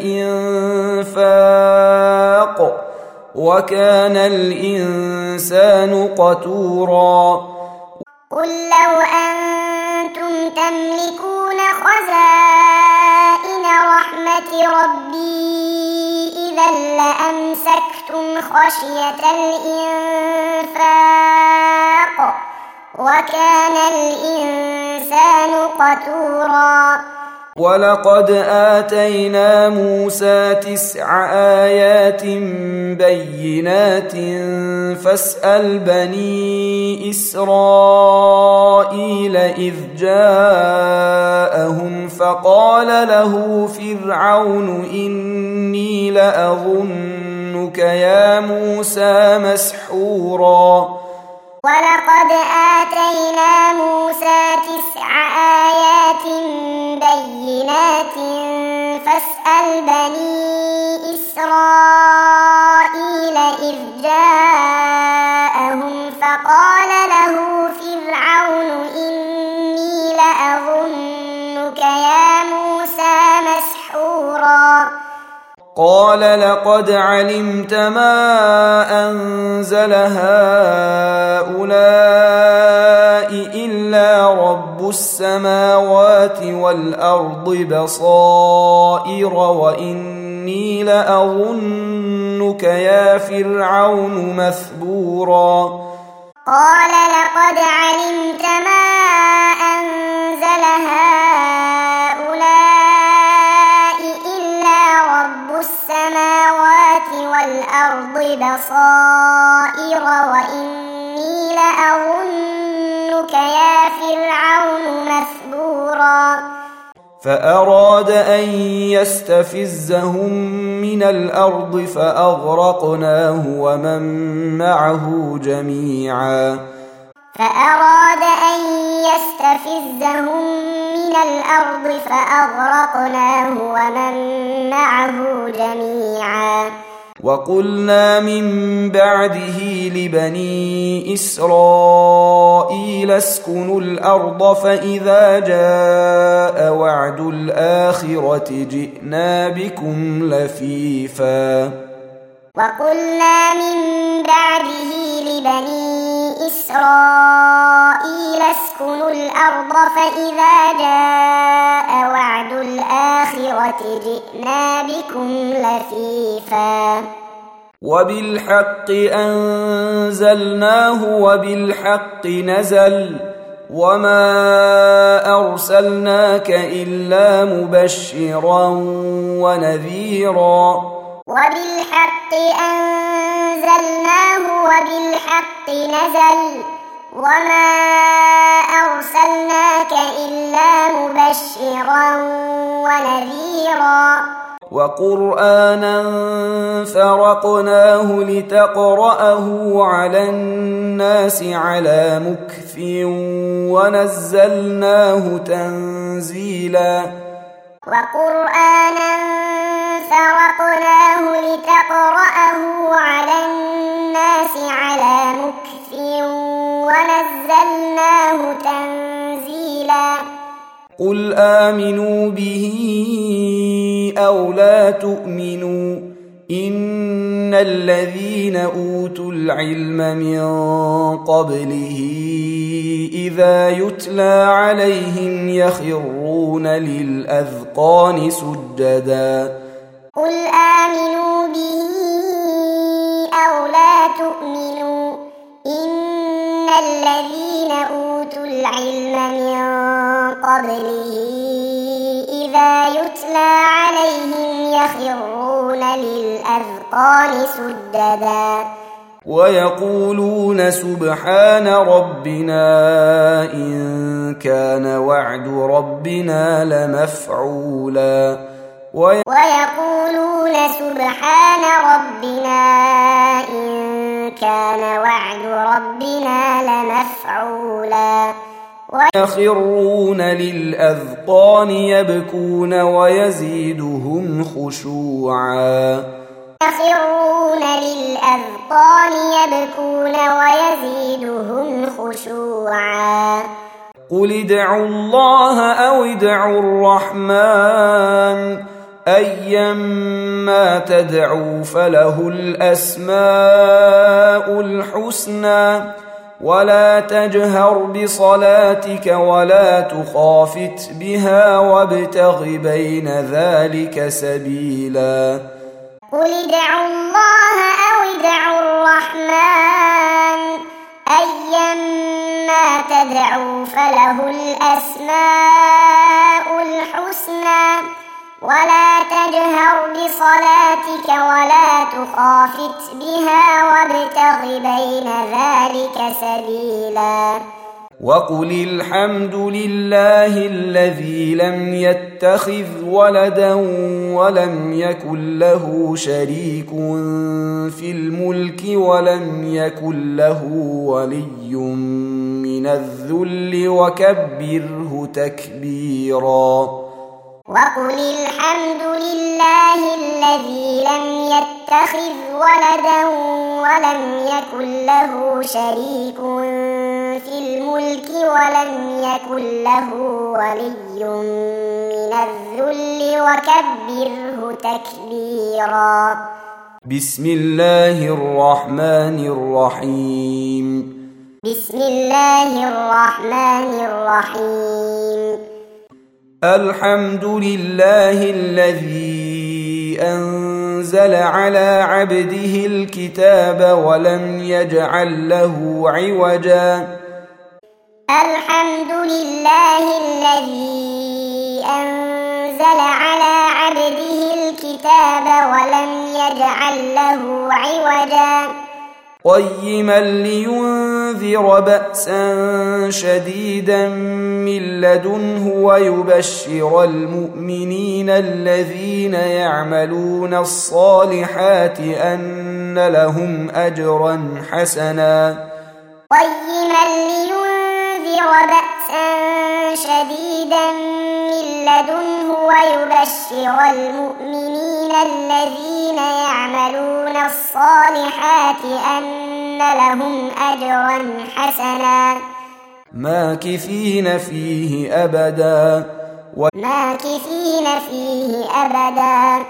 الإنفاق وكان الإنسان قتورا قل لو أنتم تملكون خزائن رحمة ربي إذا لأمسكتم خشية الإنفاق وكان الإنسان قتورا ولقد آتينا موسى تسع آيات بينات فاسأل بني إسرائيل إذ جاءهم فقال له فرعون إني لأظنك يا موسى مسحورا ولقد آتينا موسى تسع آيات بينات فاسأل بني إسرائيل إذ جاءهم فقال له فرعون إني لأظنك يا موسى مسحورا قال لقد علمت ما أنزل هؤلاء إلا رب السماوات والأرض بصائر وإني لأظنك يا فرعون مثبورا قال لقد علمت ما أنزل هؤلاء إلا رب السماوات والأرض بصائر وإني لأظنك يا فرعون مثبورا فأراد أن يستفزهم من الأرض فأغرقناه ومن معه جميعا فأراد أن يستفزهم من الأرض فأغرقناه ومن معه جميعا وقلنا من بعده لبني إسرائيل اسكنوا الأرض فإذا جاء وعد الآخرة جئنا بكم لفيفا وقلنا من بعده لبني إسرائيل اسكنوا الأرض فإذا جاء وعد الآخرة جئنا بكم لفيفا وبالحق أنزلناه وبالحق نزل وما أرسلناك إلا مبشرا ونذيرا وبالحق أنزلناه وبالحق نزل وما أرسلناك إلا مبشرا ونذيرا وقرآنا فرقناه لتقرأه على الناس على مكث ونزلناه تنزيلا وقرآنا فرقناه لتقرأه على الناس على مكث ونزلناه تنزيلا قل آمنوا به أو لا تؤمنوا إن الذين أوتوا العلم من قبله إذا يتلى عليهم يخرون للأذقان سجدا قل آمنوا به أو لا تؤمنوا إن الذين أوتوا العلم من قبله إذا يتلى عليهم يخرون للأذقان سجدا ويقولون سبحان ربنا إن كان وعد ربنا لمفعولا ويقولون سبحان ربنا إن كان وعد ربنا لمفعولا ويخرون للأذقان يبكون ويزيدهم خشوعا يخرون للأذقان يبكون ويزيدهم خشوعا قل ادعوا الله أو ادعوا الرحمن أيما تدعوا فله الأسماء الحسنى ولا تجهر بصلاتك ولا تخافت بها وابتغ بين ذلك سبيلا قل ادعوا الله أو ادعوا الرحمن أيما ما تدعو فله الأسماء الحسنى ولا تجهر بصلاتك ولا تخافت بها وابتغ بين ذلك سبيلا وقل الحمد لله الذي لم يتخذ ولدا ولم يكن له شريك في الملك ولم يكن له ولي من الذل وكبره تكبيرا وقل الحمد لله الذي لم يتخذ ولدا ولم يكن له شريك في الملك ولم يكن له ولي من الذل وكبره تكبيرا بسم الله الرحمن الرحيم بسم الله الرحمن الرحيم الحمد لله الذي أنزل على عبده الكتاب ولم يجعل له عوجا الحمد لله الذي أنزل على عبده الكتاب ولم يجعل له عوجا قيما لينذر بأسا شديدا من لدنه ويبشر المؤمنين الذين يعملون الصالحات أن لهم أجرا حسنا قيما لينذر بأسا شديدا من لدنه ويبشر المؤمنين الذين يعملون الصالحات أن لهم أجرا حسنا ماكثين فيه أبدا ماكثين فيه أبدا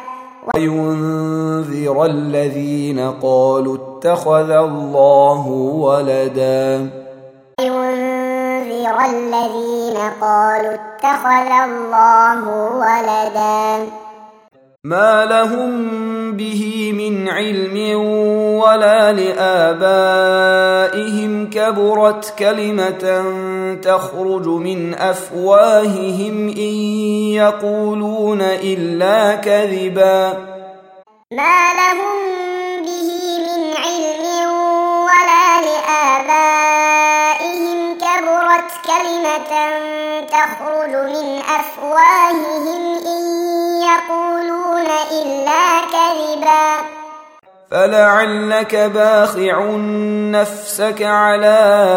وينذر الذين قالوا اتخذ الله ولدا وينذر الذين قالوا اتخذ الله ولدا ما لهم به من علم ولا لآبائهم كبرت كلمة تخرج من أفواههم إن يقولون إلا كذبا ما لهم به من علم ولا لآبائهم كبرت كلمة تخرج من أفواههم إن يقولون إلا كذبا فلعلك باخع نفسك على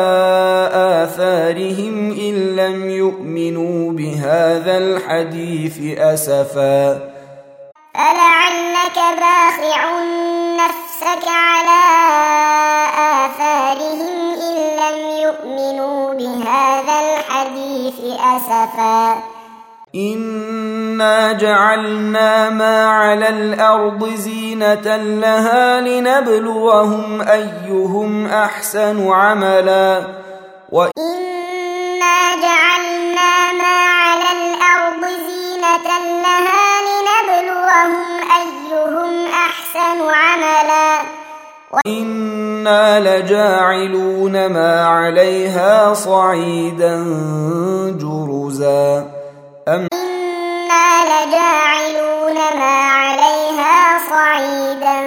آثارهم إن لم يؤمنوا بهذا الحديث أسفا فلعلك باخع نفسك على آثارهم إن لم يؤمنوا بهذا الحديث أسفا إنا جعلنا ما على الأرض زينة لها لنبلوهم أيهم أحسن عملا إنا جعلنا ما على الأرض زينة لها لنبلوهم أيهم أحسن عملا وإنا لجاعلون ما عليها صعيدا جرزا أم إنا لجاعلون ما عليها صعيدا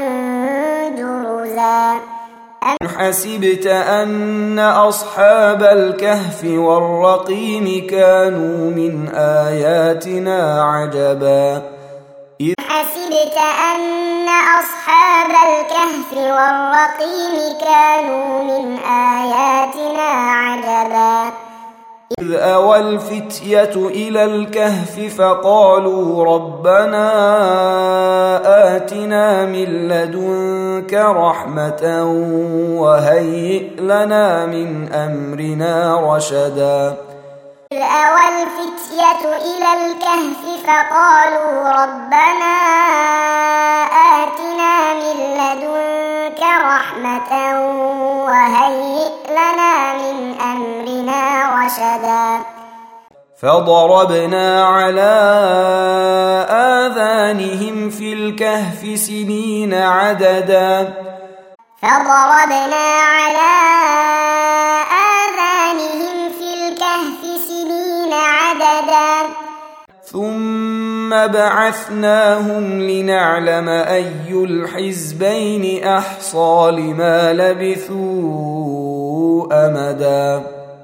جرزا أم حسبت أن أصحاب الكهف والرقيم كانوا من آياتنا عجبا إذ حسبت أن أصحاب الكهف والرقيم كانوا من آياتنا عجبا إذ أوى الفتية إلى الكهف فقالوا ربنا آتنا من لدنك رحمة وهيئ لنا من أمرنا رشدا إذ أوى الفتية إلى الكهف فقالوا ربنا آتنا من لدنك رحمة وهيئ لنا من أمرنا رشدا فضربنا على آذانهم في الكهف سنين عددا فضربنا على آذانهم ثم بعثناهم لنعلم أي الحزبين أحصى لما لبثوا أمدا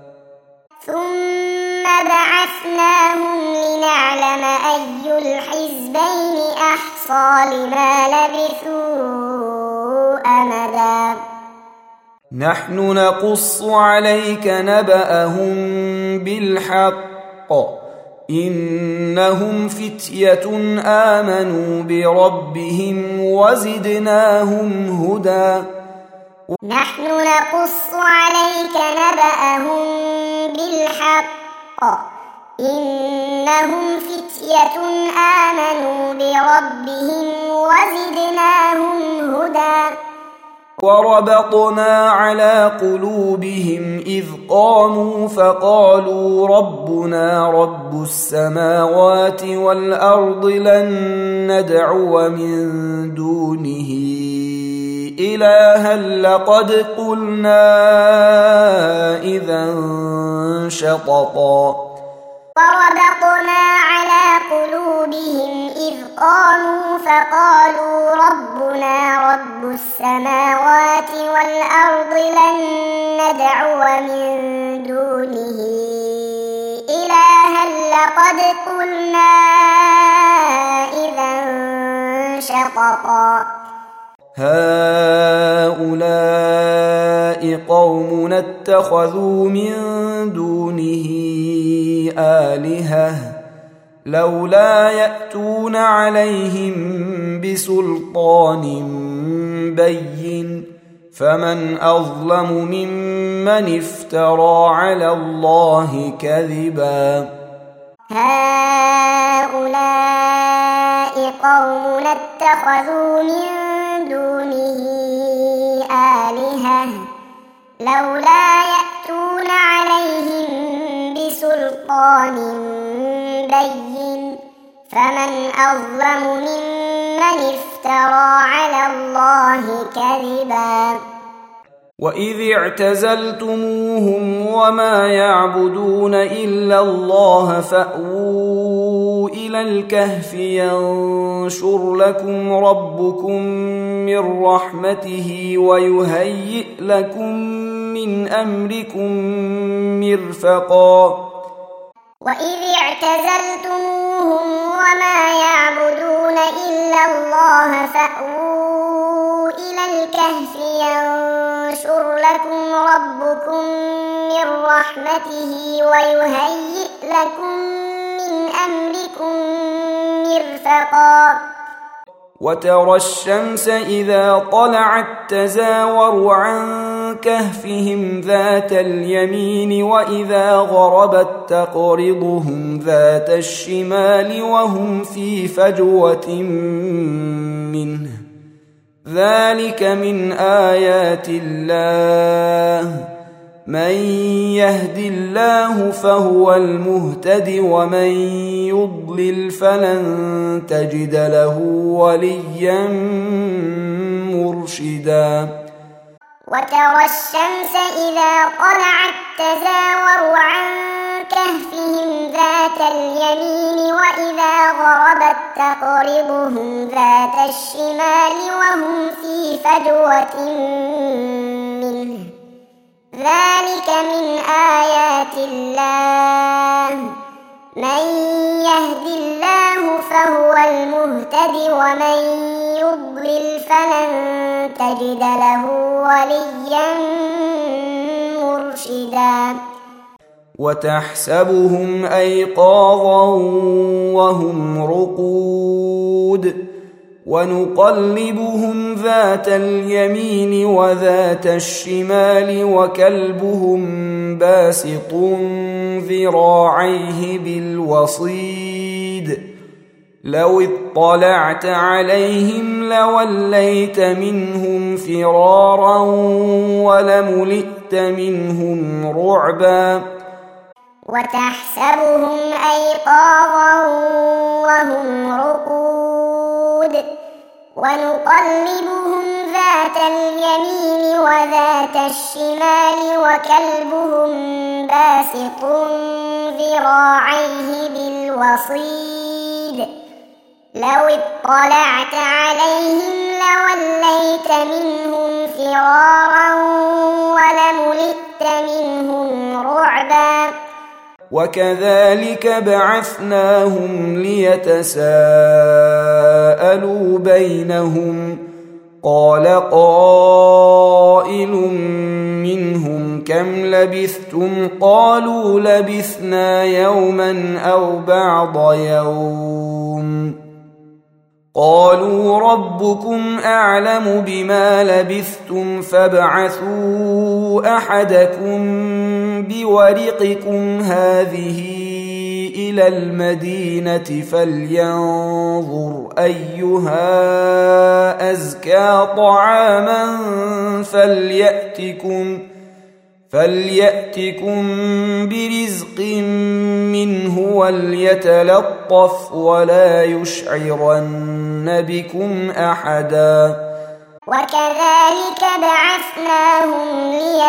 ثم بعثناهم لنعلم أي الحزبين أحصى لما لبثوا أمدا نحن نقص عليك نبأهم بالحق إنهم فتية آمنوا بربهم وزدناهم هدى نحن نقص عليك نبأهم بالحق إنهم فتية آمنوا بربهم وزدناهم هدى وربطنا على قلوبهم إذ قاموا فقالوا ربنا رب السماوات والأرض لن ندعو من دونه إلها لقد قلنا إذا شططا وربطنا على قلوبهم إذ قاموا فقالوا ربنا رب السماوات والأرض لن ندعو من دونه إلها لقد قلنا إذا شططا هؤلاء قومنا اتخذوا من دونه آلهة لولا يأتون عليهم بسلطان بين فمن أظلم ممن افترى على الله كذبا هؤلاء قومنا اتخذوا من دونه آلهة لولا يأتون عليهم بسلطان بين فمن أظلم ممن افترى على الله كذبا وإذ اعتزلتموهم وما يعبدون إلا الله فأووا إلى الكهف ينشر لكم ربكم من رحمته ويهيئ لكم من أمركم مرفقا وإذ اعتزلتموهم وما يعبدون إلا الله فأووا إلى الكهف ينشر لكم ربكم من رحمته ويهيئ لكم من أمركم مرفقا وترى الشمس إذا طلعت تزاور عن كهفهم ذات اليمين وإذا غربت تقرضهم ذات الشمال وهم في فجوة منه ذلك من آيات الله من يهد الله فهو المهتد ومن يضلل فلن تجد له وليا مرشدا وترى الشمس إذا طلعت تزاور عن كهفهم ذات اليمين وإذا غربت تقرضهم ذات الشمال وهم في فجوة منه ذلك من آيات الله من يهد الله فهو المهتد ومن يضلل فلن تجد له وليا مرشدا وتحسبهم أيقاظا وهم رقود ونقلبهم ذات اليمين وذات الشمال وكلبهم باسط ذراعيه بالوصيد لو اطلعت عليهم لوليت منهم فرارا ولملئت منهم رعبا وتحسبهم أيقاظا وهم رقود ونقلبهم ذات اليمين وذات الشمال وكلبهم باسط ذراعيه بالوصيد بالوصيد لو اطلعت عليهم لوليت منهم فرارا ولملئت منهم رعبا وكذلك بعثناهم ليتساءلوا بينهم قال قائل منهم كم لبثتم قالوا لبثنا يوما أو بعض يوم قالوا ربكم أعلم بما لبثتم فابعثوا أحدكم بورقكم هذه إلى المدينة فلينظر أيها أزكى طعاما فليأتكم فليأتكم برزق منه وليتلطف ولا يشعرن بكم أحدا وكذلك بعثناهم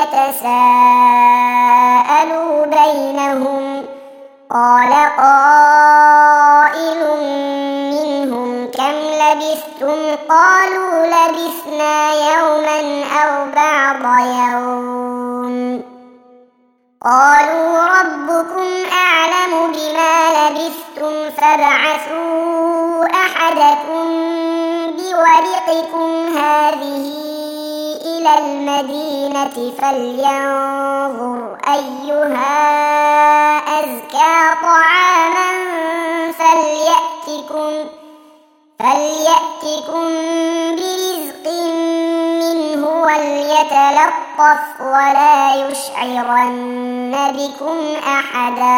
ليتساءلوا بينهم قال قائل منهم كم لبثتم قالوا لبثنا يوما أو بعض يوم قالوا ربكم أعلم بما لبثتم فابعثوا أحدكم بورقكم هذه إلى المدينة فلينظر أيها أزكى طعاما فليأتكم فليأتكم برزق منه وليتلطف ولا يشعرن بكم أحدا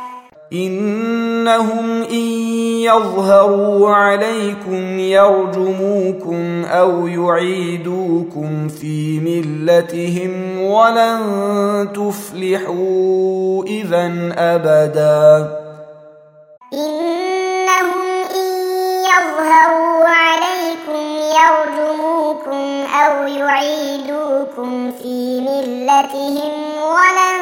إنهم إن يظهروا عليكم يرجموكم أو يعيدوكم في ملتهم ولن تفلحوا إذن أبدا إنهم إن يظهروا عليكم يرجموكم أو يعيدوكم في ملتهم ولن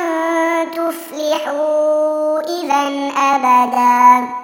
تفلحوا إذن أبدا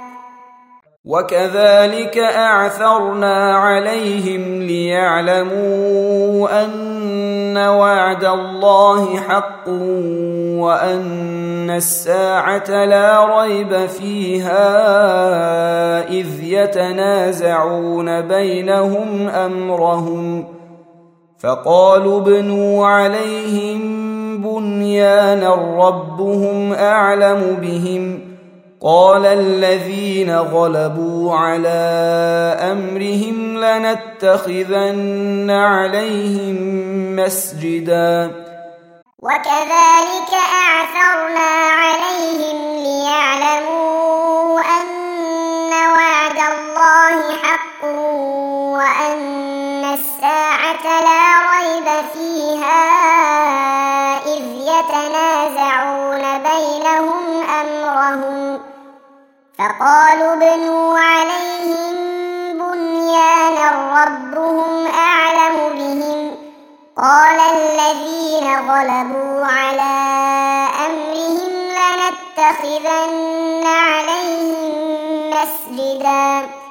وكذلك أعثرنا عليهم ليعلموا أن وعد الله حق وأن الساعة لا ريب فيها إذ يتنازعون بينهم أمرهم فقالوا ابنوا عليهم بنيانا ربهم أعلم بهم قال الذين غلبوا على أمرهم لنتخذن عليهم مسجدا وكذلك أعثرنا عليهم ليعلموا أن وعد الله حق وأن الساعة لا ريب فيها إذ يتنازعون بينهم أمرهم فقالوا ابنوا عليهم بنيانا ربهم أعلم بهم قال الذين غلبوا على أمرهم لنتخذن عليهم مسجدا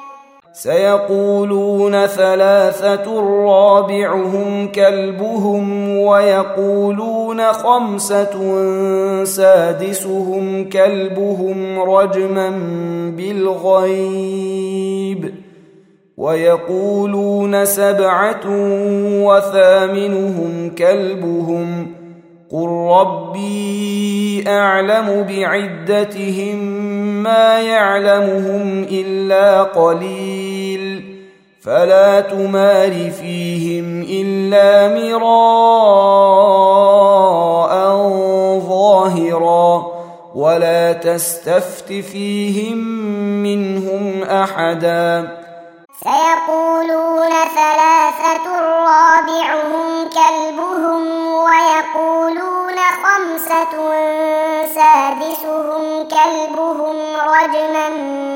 سيقولون ثلاثة رابعهم كلبهم ويقولون خمسة سادسهم كلبهم رجما بالغيب ويقولون سبعة وثامنهم كلبهم قل ربي أعلم بعدتهم ما يعلمهم إلا قليل فلا تمار فيهم إلا مراء ظاهرا ولا تستفت فيهم منهم أحدا سيقولون ثلاثة رابعهم كلبهم ويقولون خمسة سادسهم كلبهم رجما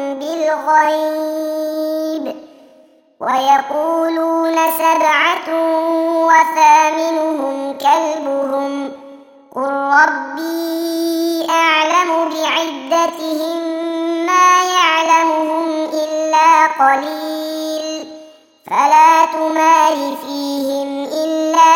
بالغيب ويقولون سبعة وثامنهم كلبهم قل ربي أعلم بعدتهم ما قليل فلا تمار فيهم إلا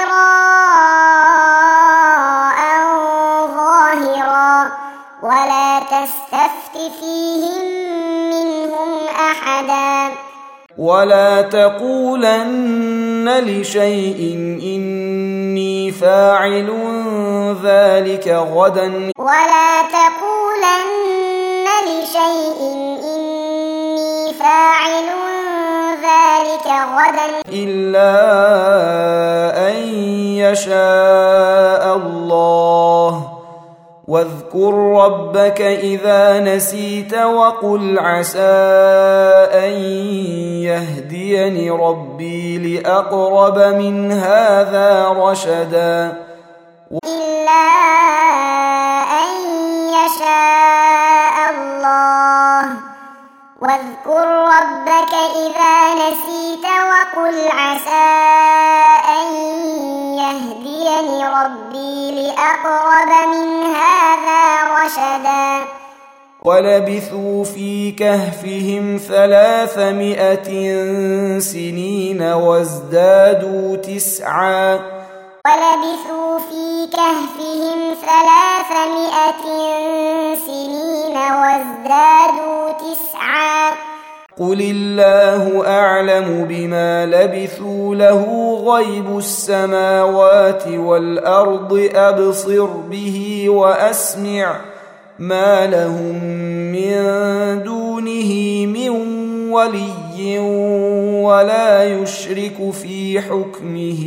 مراء ظاهرا ولا تستفت فيهم منهم أحدا ولا تقولن لشيء إني فاعل ذلك غدا ولا تقولن لشيء إني فاعل ذلك غدا إلا أن يشاء الله واذكر ربك إذا نسيت وقل عسى أن يهديني ربي لأقرب من هذا رشدا إلا أن يشاء الله واذكر ربك إذا نسيت وقل عسى أن يهديني ربي لأقرب من هذا رشدا ولبثوا في كهفهم ثلاثمائة سنين وازدادوا تسعا ولبثوا في كهفهم ثلاثمائة سنين وازدادوا تسعا قل الله أعلم بما لبثوا له غيب السماوات والأرض أبصر به وأسمع ما لهم من دونه من ولي ولا يشرك في حكمه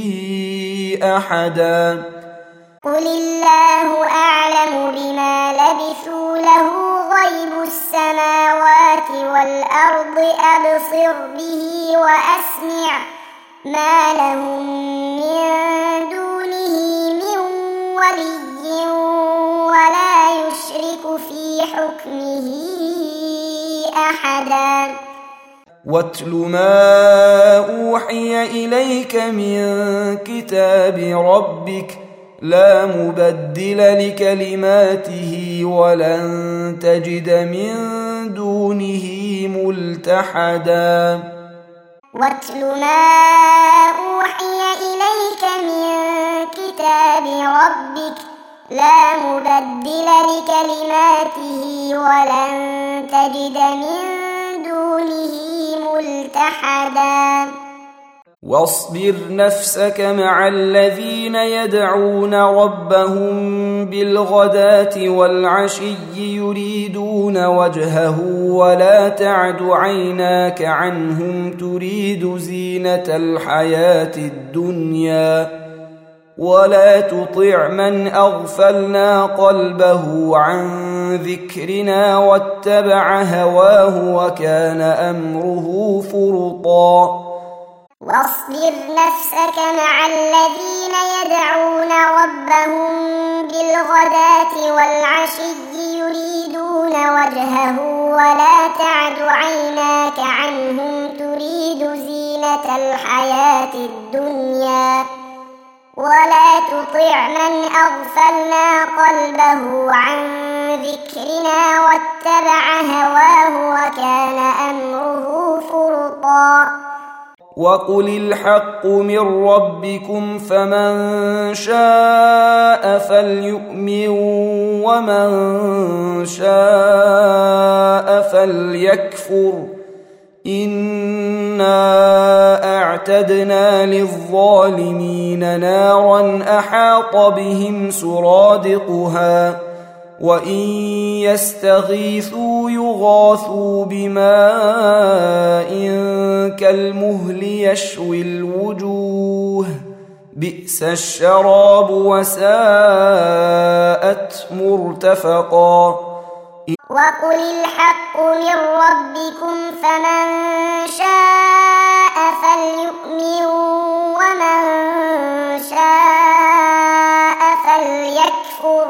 أحدا قل الله أعلم بما لبثوا له غيب السماوات والأرض أبصر به وأسمع ما لهم من دونه من ولي ولا يشرك في حكمه أحدا واتل ما أوحي إليك من كتاب ربك لا مبدل لكلماته ولن تجد من دونه ملتحدا واتل ما أوحي إليك من كتاب ربك لا مبدل لكلماته ولن تجد من دونه ملتحدا واصبر نفسك مع الذين يدعون ربهم بالغداة والعشي يريدون وجهه ولا تعد عيناك عنهم تريد زينة الحياة الدنيا ولا تطع من أغفلنا قلبه عن ذكرنا واتبع هواه وكان أمره فرطا واصبر نفسك مع الذين يدعون ربهم بالغداة والعشي يريدون وجهه ولا تعد عيناك عنهم تريد زينة الحياة الدنيا ولا تطع من أغفلنا قلبه عن ذكرنا واتبع هواه وكان أمره فرطا وقل الحق من ربكم فمن شاء فليؤمن ومن شاء فليكفر إنا أعتدنا للظالمين نارا أحاط بهم سرادقها وإن يستغيثوا يغاثوا بماء كالمهل يشوي الوجوه بئس الشراب وساءت مرتفقا وقل الحق من ربكم فمن شاء فليؤمن ومن شاء فليكفر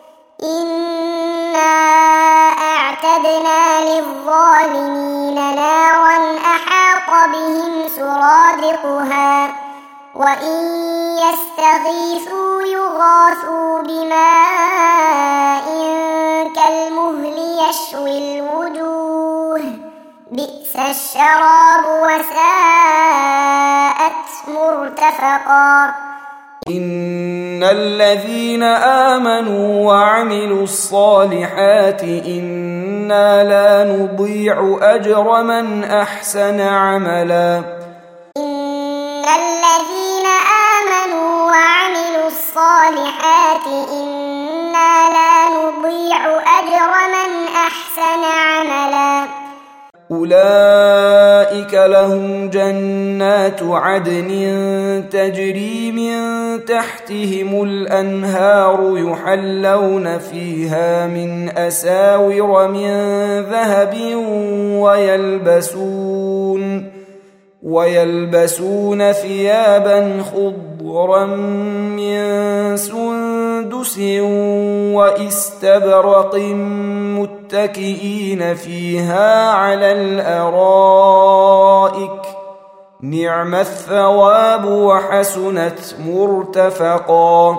إنا أعتدنا للظالمين نارا أحاط بهم سرادقها وإن يستغيثوا يغاثوا بماء كالمهل يشوي الوجوه بئس الشراب وساءت مرتفقا إن الذين آمنوا وعملوا الصالحات إنا لا نضيع أجر من أحسن عملا إن الذين آمنوا وعملوا الصالحات إنا لا نضيع أجر من أحسن عملا أولئك لهم جنات عدن تجري من تحتهم الأنهار يحلون فيها من أساور من ذهب ويلبسون ويلبسون ثيابا خضرا من سندس واستبرق متكئين فيها على الأرائك نعم الثواب وحسنت مرتفقا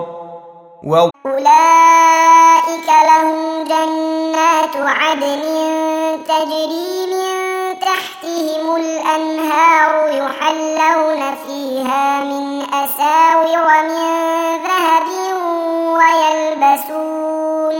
أولئك لهم جنات عدن تجري من تحتهم الأنهار يحلون فيها من أساور من ذهب ويلبسون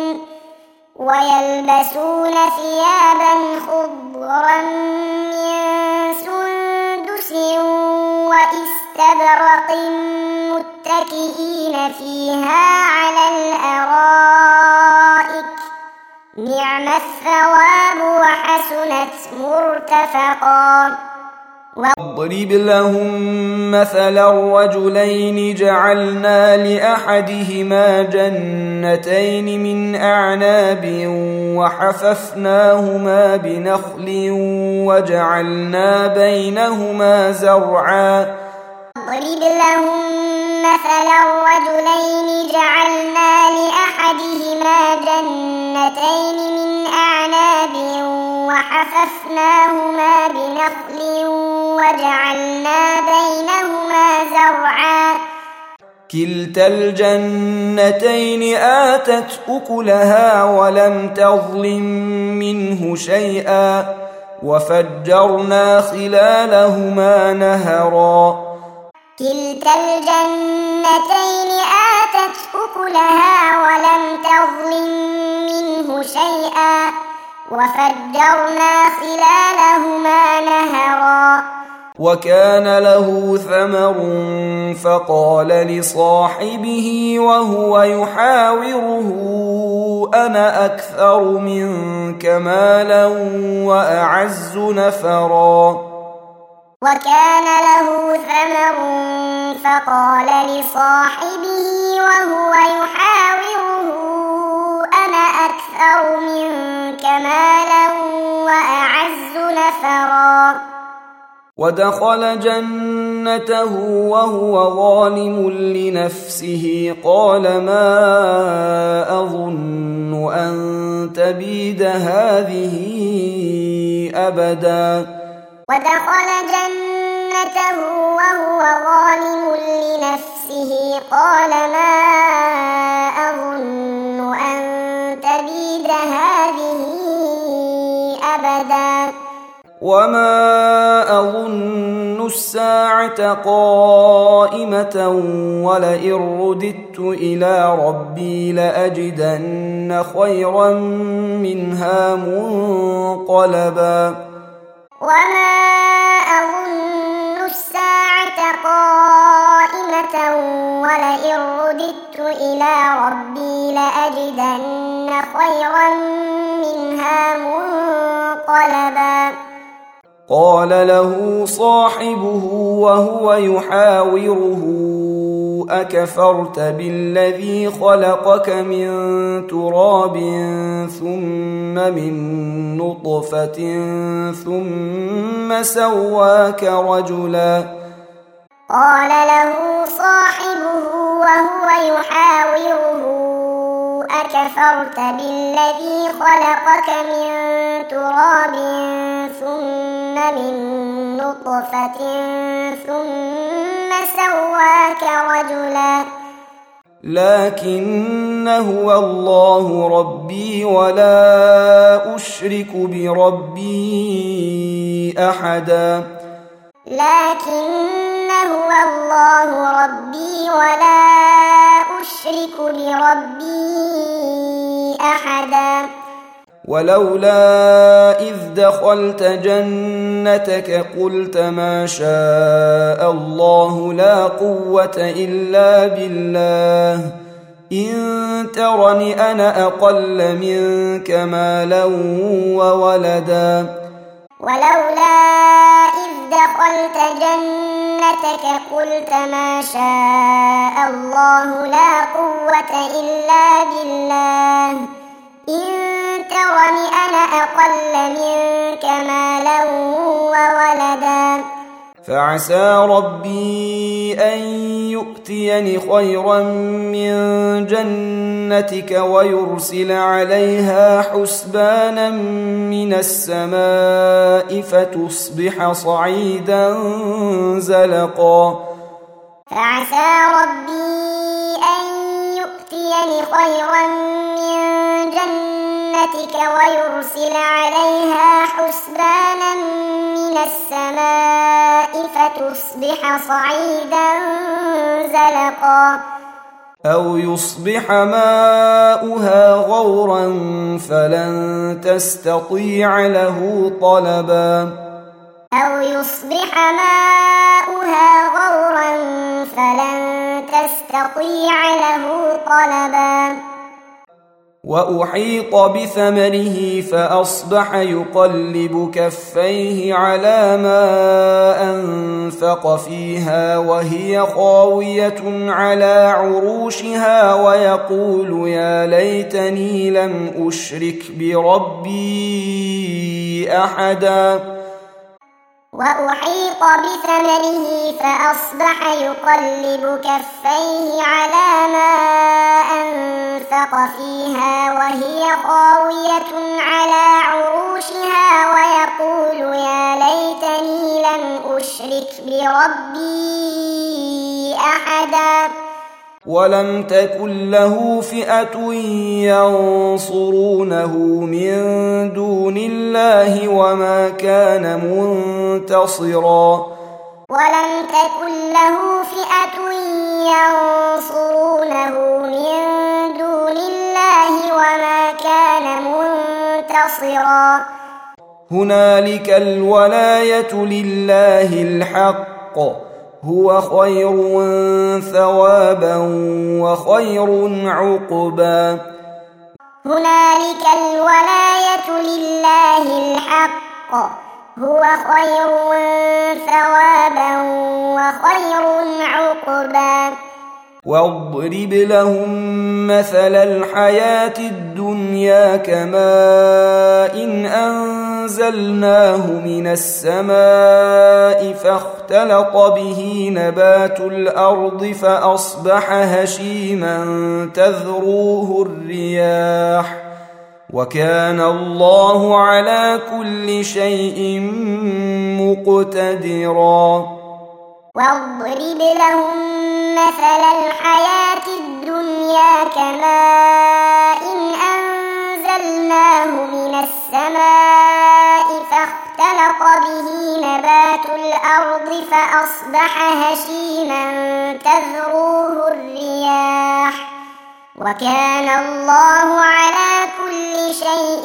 ويلبسون ثيابا خضرا من سندس واستبرق متكئين فيها على الأرائك نعم الثواب وحسنت مرتفقا واضرب لهم مثلا الرجلين جعلنا لأحدهما جنتين من أعناب وحففناهما بنخل وجعلنا بينهما زرعا واضرب لهم مثلا الرجلين جعلنا لأحدهما جنتين من أعناب وحففناهما بنخل وجعلنا بينهما زرعا كلتا الجنتين آتت أكلها ولم تظلم منه شيئا وفجرنا خلالهما نهرا كلتا الجنتين آتت أكلها ولم تظلم منه شيئا وفجرنا خلالهما نهرا وكان له ثمر فقال لصاحبه وهو يحاوره أنا أكثر منك مالا وأعز نفرا وكان له ثمر فقال لصاحبه وهو يحاوره أنا أكثر منك مالا وأعز نفرا ودخل جنته وهو ظالم لنفسه قال ما أظن أن تبيد هذه أبدا ودخل جنته وهو ظالم لنفسه قال ما أظن أن تبيد هذه أبدا وما أظن الساعة قائمة ولئن رددت إلى ربي لأجدن خيرا منها منقلبا وما أظن الساعة قائمة ولئن رددت إلى ربي لأجدن خيرا منها منقلبا قال له صاحبه وهو يحاوره أكفرت بالذي خلقك من تراب ثم من نطفة ثم سواك رجلا قال له صاحبه وهو يحاوره أكفرت بالذي خلقك من تراب ثم من نطفة ثم سواك رجلا لكن هو الله ربي ولا أشرك بربي أحدا لكن هو الله ربي ولا أشرك بربي أحدا ولولا إذ دخلت جنتك قلت ما شاء الله لا قوة إلا بالله إن ترني أنا أقل منك مالا وولدا ولولا إذ دخلت جنتك قلت ما شاء الله لا قوة إلا بالله إن ترني أنا أقل منك مالا وولدا فعسى ربي أن يؤتيني خيرا من جنتك ويرسل عليها حسبانا من السماء فتصبح صعيدا زلقا فعسى ربي أن يؤتيني خيرا من جنتك ويرسل عليها حسبانا من السماء فتصبح صعيدا زلقا أو يصبح ماؤها غورا فلن تستطيع له طلبا أو يصبح ماؤها غورا فلن تستطيع له طلبا وأحيط بثمره فأصبح يقلب كفيه على ما أنفق فيها وهي خاوية على عروشها ويقول يا ليتني لم أشرك بربي أحدا وأحيط بثمره فأصبح يقلب كفيه على ما أنفق فيها وهي خاوية على عروشها ويقول يا ليتني لم أشرك بربي أحدا ولم تكن له فئة ينصرونه من دون الله وما كان منتصرا ولم تكن له فئة ينصرونه من دون الله وما كان منتصرا هنالك الولاية لله الحق هو خير ثوابا وخير عقبا هنالك الولاية لله الحق هو خير ثوابا وخير عقبا واضرب لهم مثل الحياة الدنيا كماء إن أنزلناه من السماء فاختلط به نبات الأرض فأصبح هشيما تذروه الرياح وكان الله على كل شيء مقتدرا واضرب لهم مثل الحياة الدنيا كماء إن أنزلناه من السماء فاختلط به نبات الأرض فأصبح هشيما تذروه الرياح وكان الله على كل شيء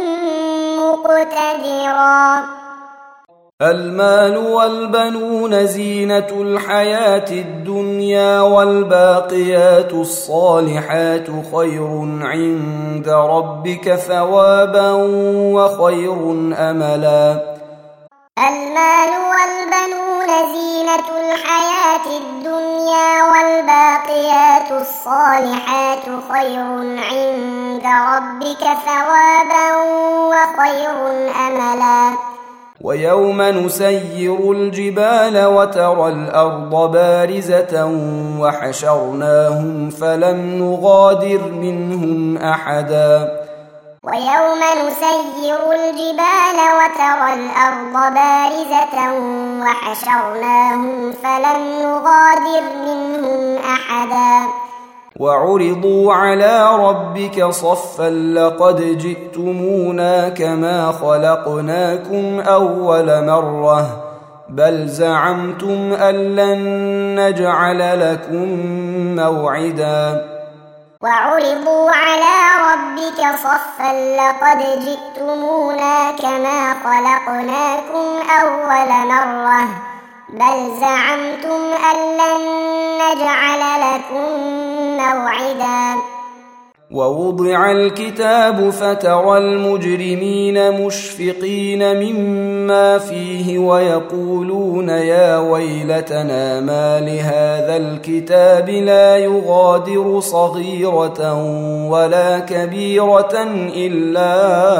مقتدرا المال والبنون زينة الحياة الدنيا والباقيات الصالحات خير عند ربك ثوابا وخير أملا المال والبنون زينة الحياة الدنيا والباقيات الصالحات خير عند ربك ثوابا وخير أملا ويوم نسير الجبال وترى الأرض بارزة وحشرناهم فلم نغادر منهم أحدا ويوم نسير الجبال وترى الأرض بارزة وحشرناهم فلم نغادر منهم أحدا وعرضوا على ربك صفا لقد جئتمونا كما خلقناكم أول مرة بل زعمتم أن لن نجعل لكم موعدا وعرضوا على ربك صفا لقد جئتمونا كما خلقناكم أول مرة بل زعمتم أن لن نجعل لكم موعدا ووضع الكتاب فترى المجرمين مشفقين مما فيه ويقولون يا ويلتنا ما لهذا الكتاب لا يغادر صغيرة ولا كبيرة إلا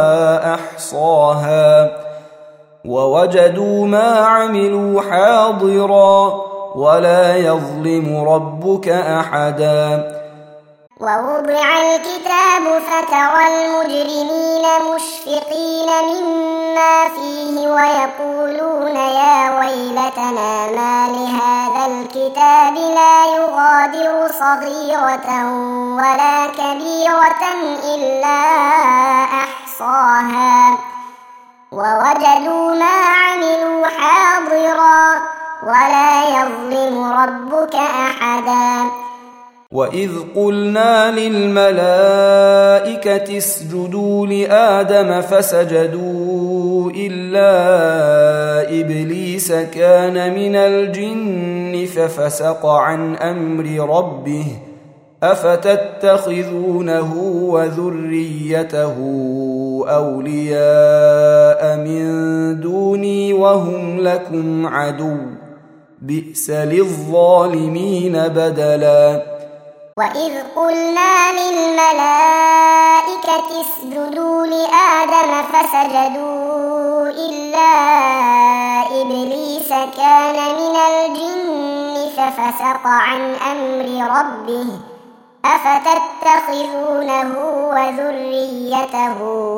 أحصاها ووجدوا ما عملوا حاضرا ولا يظلم ربك أحدا ووضع الكتاب فترى المجرمين مشفقين مما فيه ويقولون يا ويلتنا ما لهذا الكتاب لا يغادر صغيرة ولا كبيرة إلا أحصاها ووجدوا ما عملوا حاضرا ولا يظلم ربك أحدا وإذ قلنا للملائكة اسجدوا لآدم فسجدوا إلا إبليس كان من الجن ففسق عن أمر ربه أفتتخذونه وذريته أولياء من دوني وهم لكم عدو بئس للظالمين بدلا وإذ قلنا للملائكة اسجدوا لآدم فسجدوا إلا إبليس كان من الجن ففسق عن أمر ربه أفتتخذونه وذريته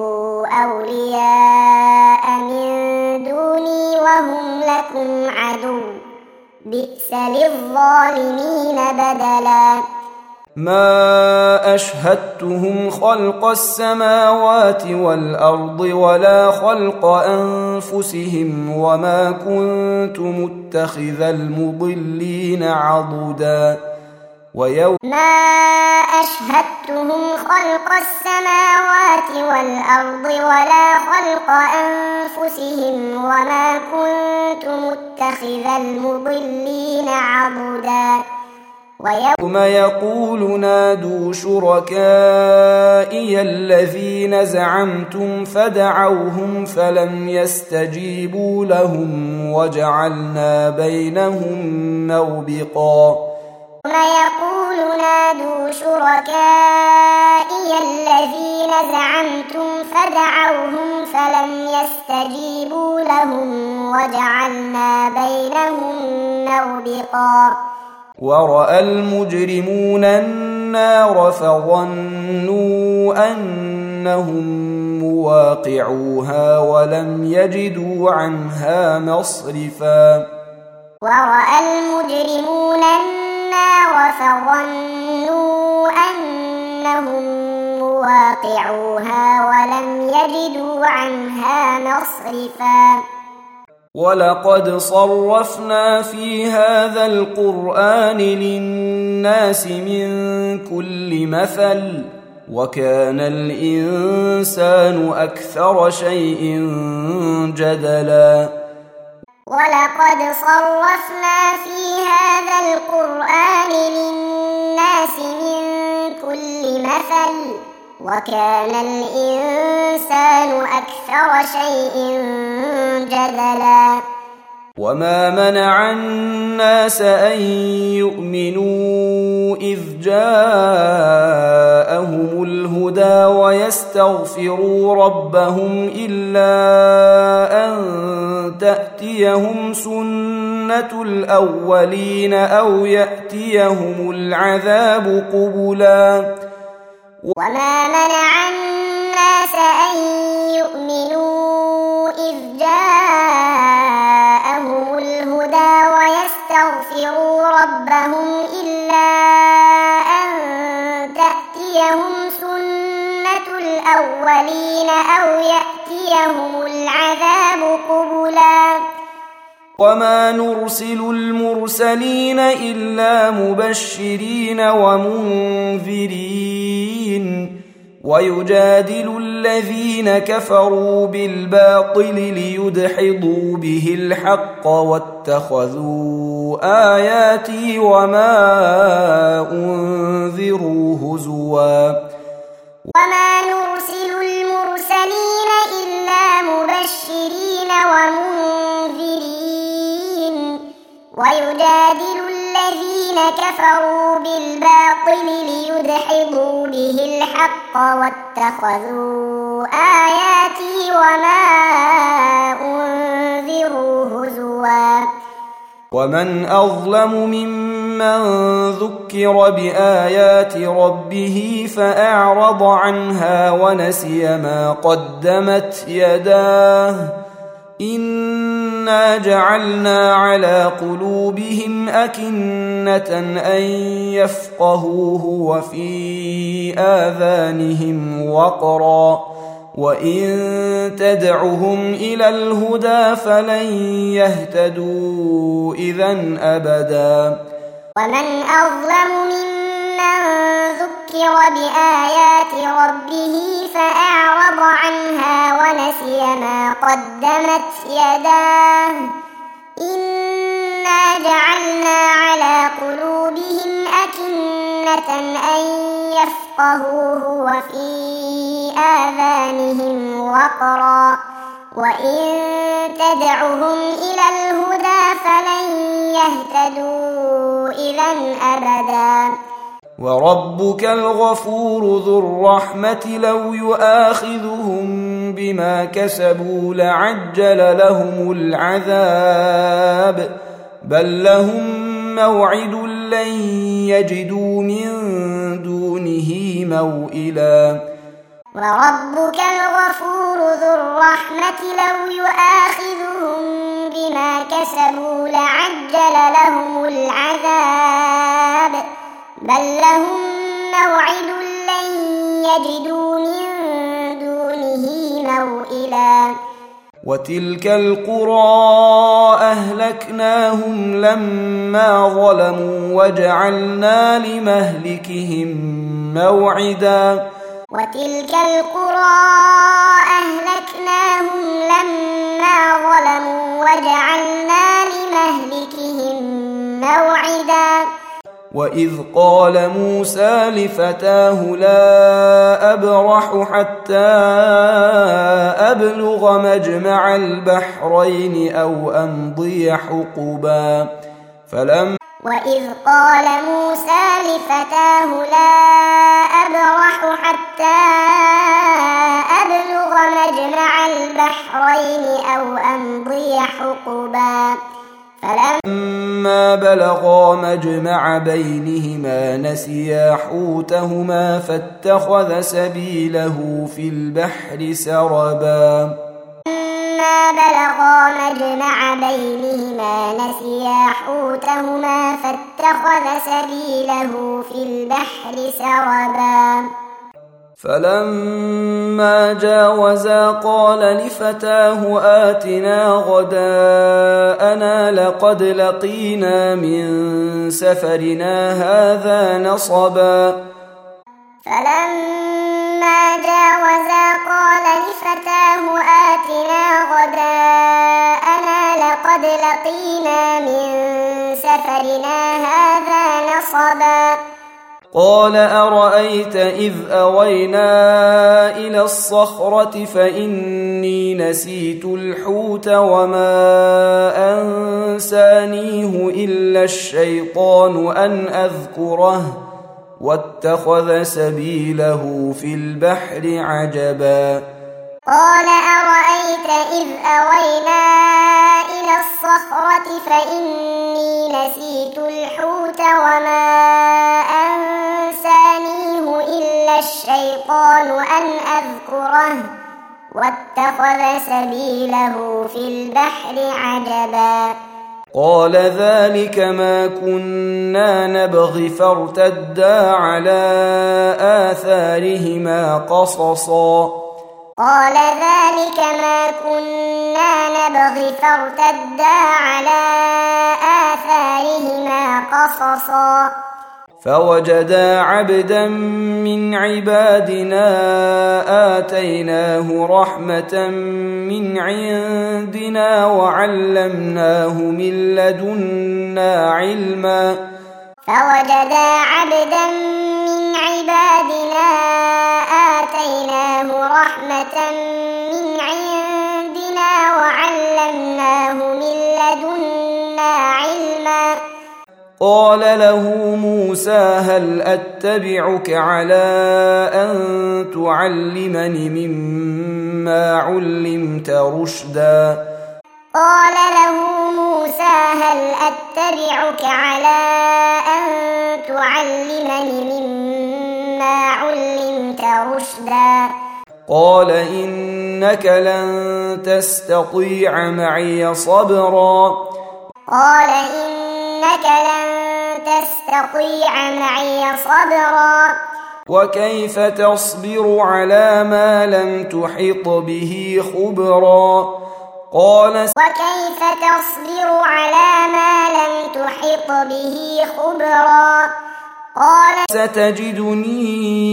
أولياء من دوني وهم لكم عدو بئس للظالمين بدلا ما أشهدتهم خلق السماوات والأرض ولا خلق أنفسهم وما كنت متخذ المضلين عضدا ويوم ما أشهدتهم خلق السماوات والأرض ولا خلق أنفسهم وما كنت متخذ المضلين عضدا ويوم يقول نادوا شركائي الذين زعمتم فدعوهم فلم يستجيبوا لهم وجعلنا بينهم موبقا ويوم يقول نادوا شركائي الذين زعمتم فدعوهم فلم يستجيبوا لهم وجعلنا بينهم موبقا ورأى المجرمون النار فظنوا أنهم مواقعوها ولم يجدوا عنها مصرفا ورأى المجرمون النار فظنوا أنهم مواقعوها ولم يجدوا عنها مصرفا ولقد صرفنا في هذا القرآن للناس من كل مثل وكان الإنسان أكثر شيء جدلا ولقد صرفنا في هذا القرآن للناس من كل مثل وكان الإنسان أكثر شيء جدلا وما منع الناس أن يؤمنوا إذ جاءهم الهدى ويستغفروا ربهم إلا أن تأتيهم سنة الأولين أو يأتيهم العذاب قبلا وما منع الناس أن يؤمنوا إذ جاءهم الهدى ويستغفروا ربهم إلا أن الأولين أو يأتيهم العذاب قبلا وما نرسل المرسلين إلا مبشرين ومنذرين ويجادل الذين كفروا بالباطل ليدحضوا به الحق واتخذوا آياتي وما أنذروا هزوا وما نرسل المرسلين إلا مبشرين ومنذرين ويجادل الذين كفروا بالباطل ليدحضوا به الحق واتخذوا آياتي وما أنذروا هزوا ومن أظلم ممن ذكر بآيات ربه فأعرض عنها ونسي ما قدمت يداه إنا جعلنا على قلوبهم أكنة أن يفقهوه وفي آذانهم وقرا وإن تدعهم إلى الهدى فلن يهتدوا إذن أبدا ومن أظلم ممن ذكر بآيات ربه فأعرض عنها ونسي ما قدمت يداه إنا جعلنا على قلوبهم أكنة أن يفقهوه وفي آذانهم وقرا وإن تدعهم إلى الهدى فلن يهتدوا إذن أبدا وربك الغفور ذو الرحمة لو يؤاخذهم بما كسبوا لعجل لهم العذاب بل لهم موعد لن يجدوا من دونه موئلا وربك الغفور ذو الرحمة لو يؤاخذهم بما كسبوا لعجل لهم العذاب بل لهم موعد لن يجدوا من دونه موئلا وتلك القرى أهلكناهم لما ظلموا وجعلنا لمهلكهم موعدا وتلك القرى أهلكناهم لما ظلموا وجعلنا لمهلكهم موعدا وإذ قال موسى لفتاه لا أبرح حتى أبلغ مجمع البحرين أو أمضي حقبا فلم وإذ قال موسى لفتاه لا أبرح حتى أبلغ مجمع البحرين أو أمضي حقبا فلما بلغا مجمع بينهما نسيا حوتهما فاتخذ سبيله في البحر سربا فلما بلغا مجمع بينهما نسيا حوتهما فاتخذ سبيله في البحر سربا فلما جاوزا قال لفتاه آتنا غداءنا لقد لقينا من سفرنا هذا نصبا فلما جاوزا قال لفتاه آتنا غداءنا لقد لقينا من سفرنا هذا نصبا قال أرأيت إذ أوينا إلى الصخرة فإني نسيت الحوت وما أنسانيه إلا الشيطان أن أذكره واتخذ سبيله في البحر عجبا قال أرأيت إذ أوينا إلى الصخرة فإني نسيت الحوت وما أنسانيه إلا الشيطان أن أذكره واتخذ سبيله في البحر عجبا قال ذلك ما كنا نبغي فارتدا على آثارهما قصصا قال ذلك ما كنا نبغي فارتدا على آثارهما قصصا فوجدا عبدا من عبادنا آتيناه رحمة من عندنا وعلمناه من لدنا علما فوجدا عبدا من عبادنا آتيناه رحمة من عندنا وعلمناه من لدنا علما قال له موسى هل أتبعك على أن تعلمني مما علمت رشدا قال له موسى هل أتبعك على أن تعلمني مما علمت رشدا قال إنك لن تستطيع معي صبرا قال إنك لن تستطيع معي صبرا وكيف تصبر على ما لم تحط به خبرا قال وكيف تصبر على ما لم تحط به خبرا قال ستجدني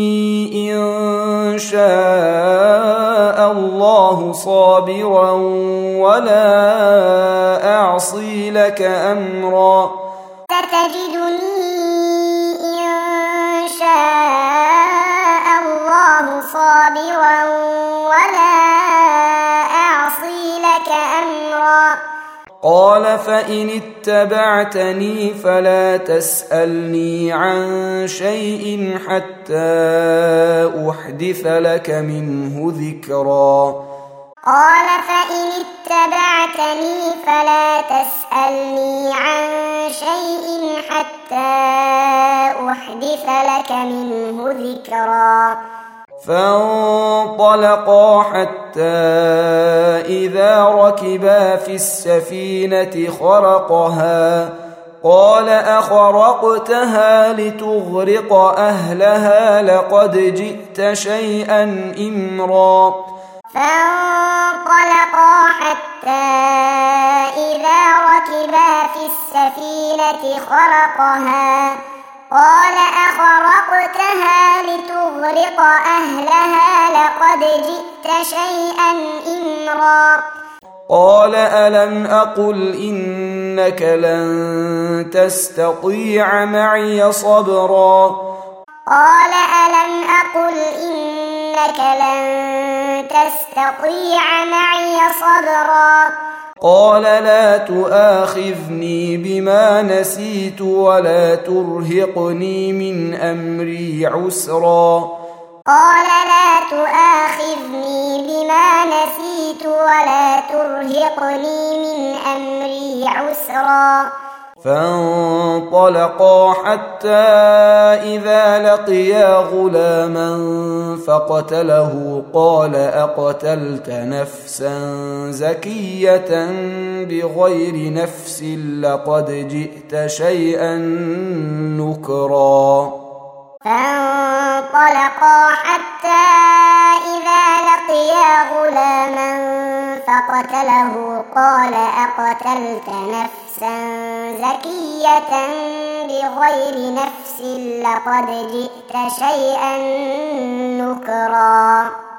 إن شاء الله صابرا ولا أعصي لك أمرا ستجدني إن شاء الله صابرا ولا أعصي لك أمرا قال فإن اتبعتني فلا تسألني عن شيء حتى أحدث لك منه ذكرا قال فإن اتبعتني فلا تسألني عن شيء حتى أحدث لك منه ذكرا فانطلقا حتى إذا ركبا في السفينة خرقها قال أخرقتها لتغرق أهلها لقد جئت شيئا إمرا فانطلقا حتى إذا ركبا في السفينة خرقها قال أخرقتها لتغرق أهلها لقد جئت شيئا إمرا قال ألم أقل إنك لن تستطيع معي صبرا قال ألم أقل إنك لن تستطيع معي صبرا قال لا تؤاخذني بما نسيت ولا ترهقني من أمري عسرا قال لا تؤاخذني بما نسيت ولا ترهقني من أمري عسرا فانطلقا حتى إذا لقيا غلاما فقتله قال أقتلت نفسا زكية بغير نفس لقد جئت شيئا نكرا فانطلقا حتى إذا لقيا غلاما فقتله قال أقتلت نفسا زكية بغير نفس لقد جئت شيئا نكرا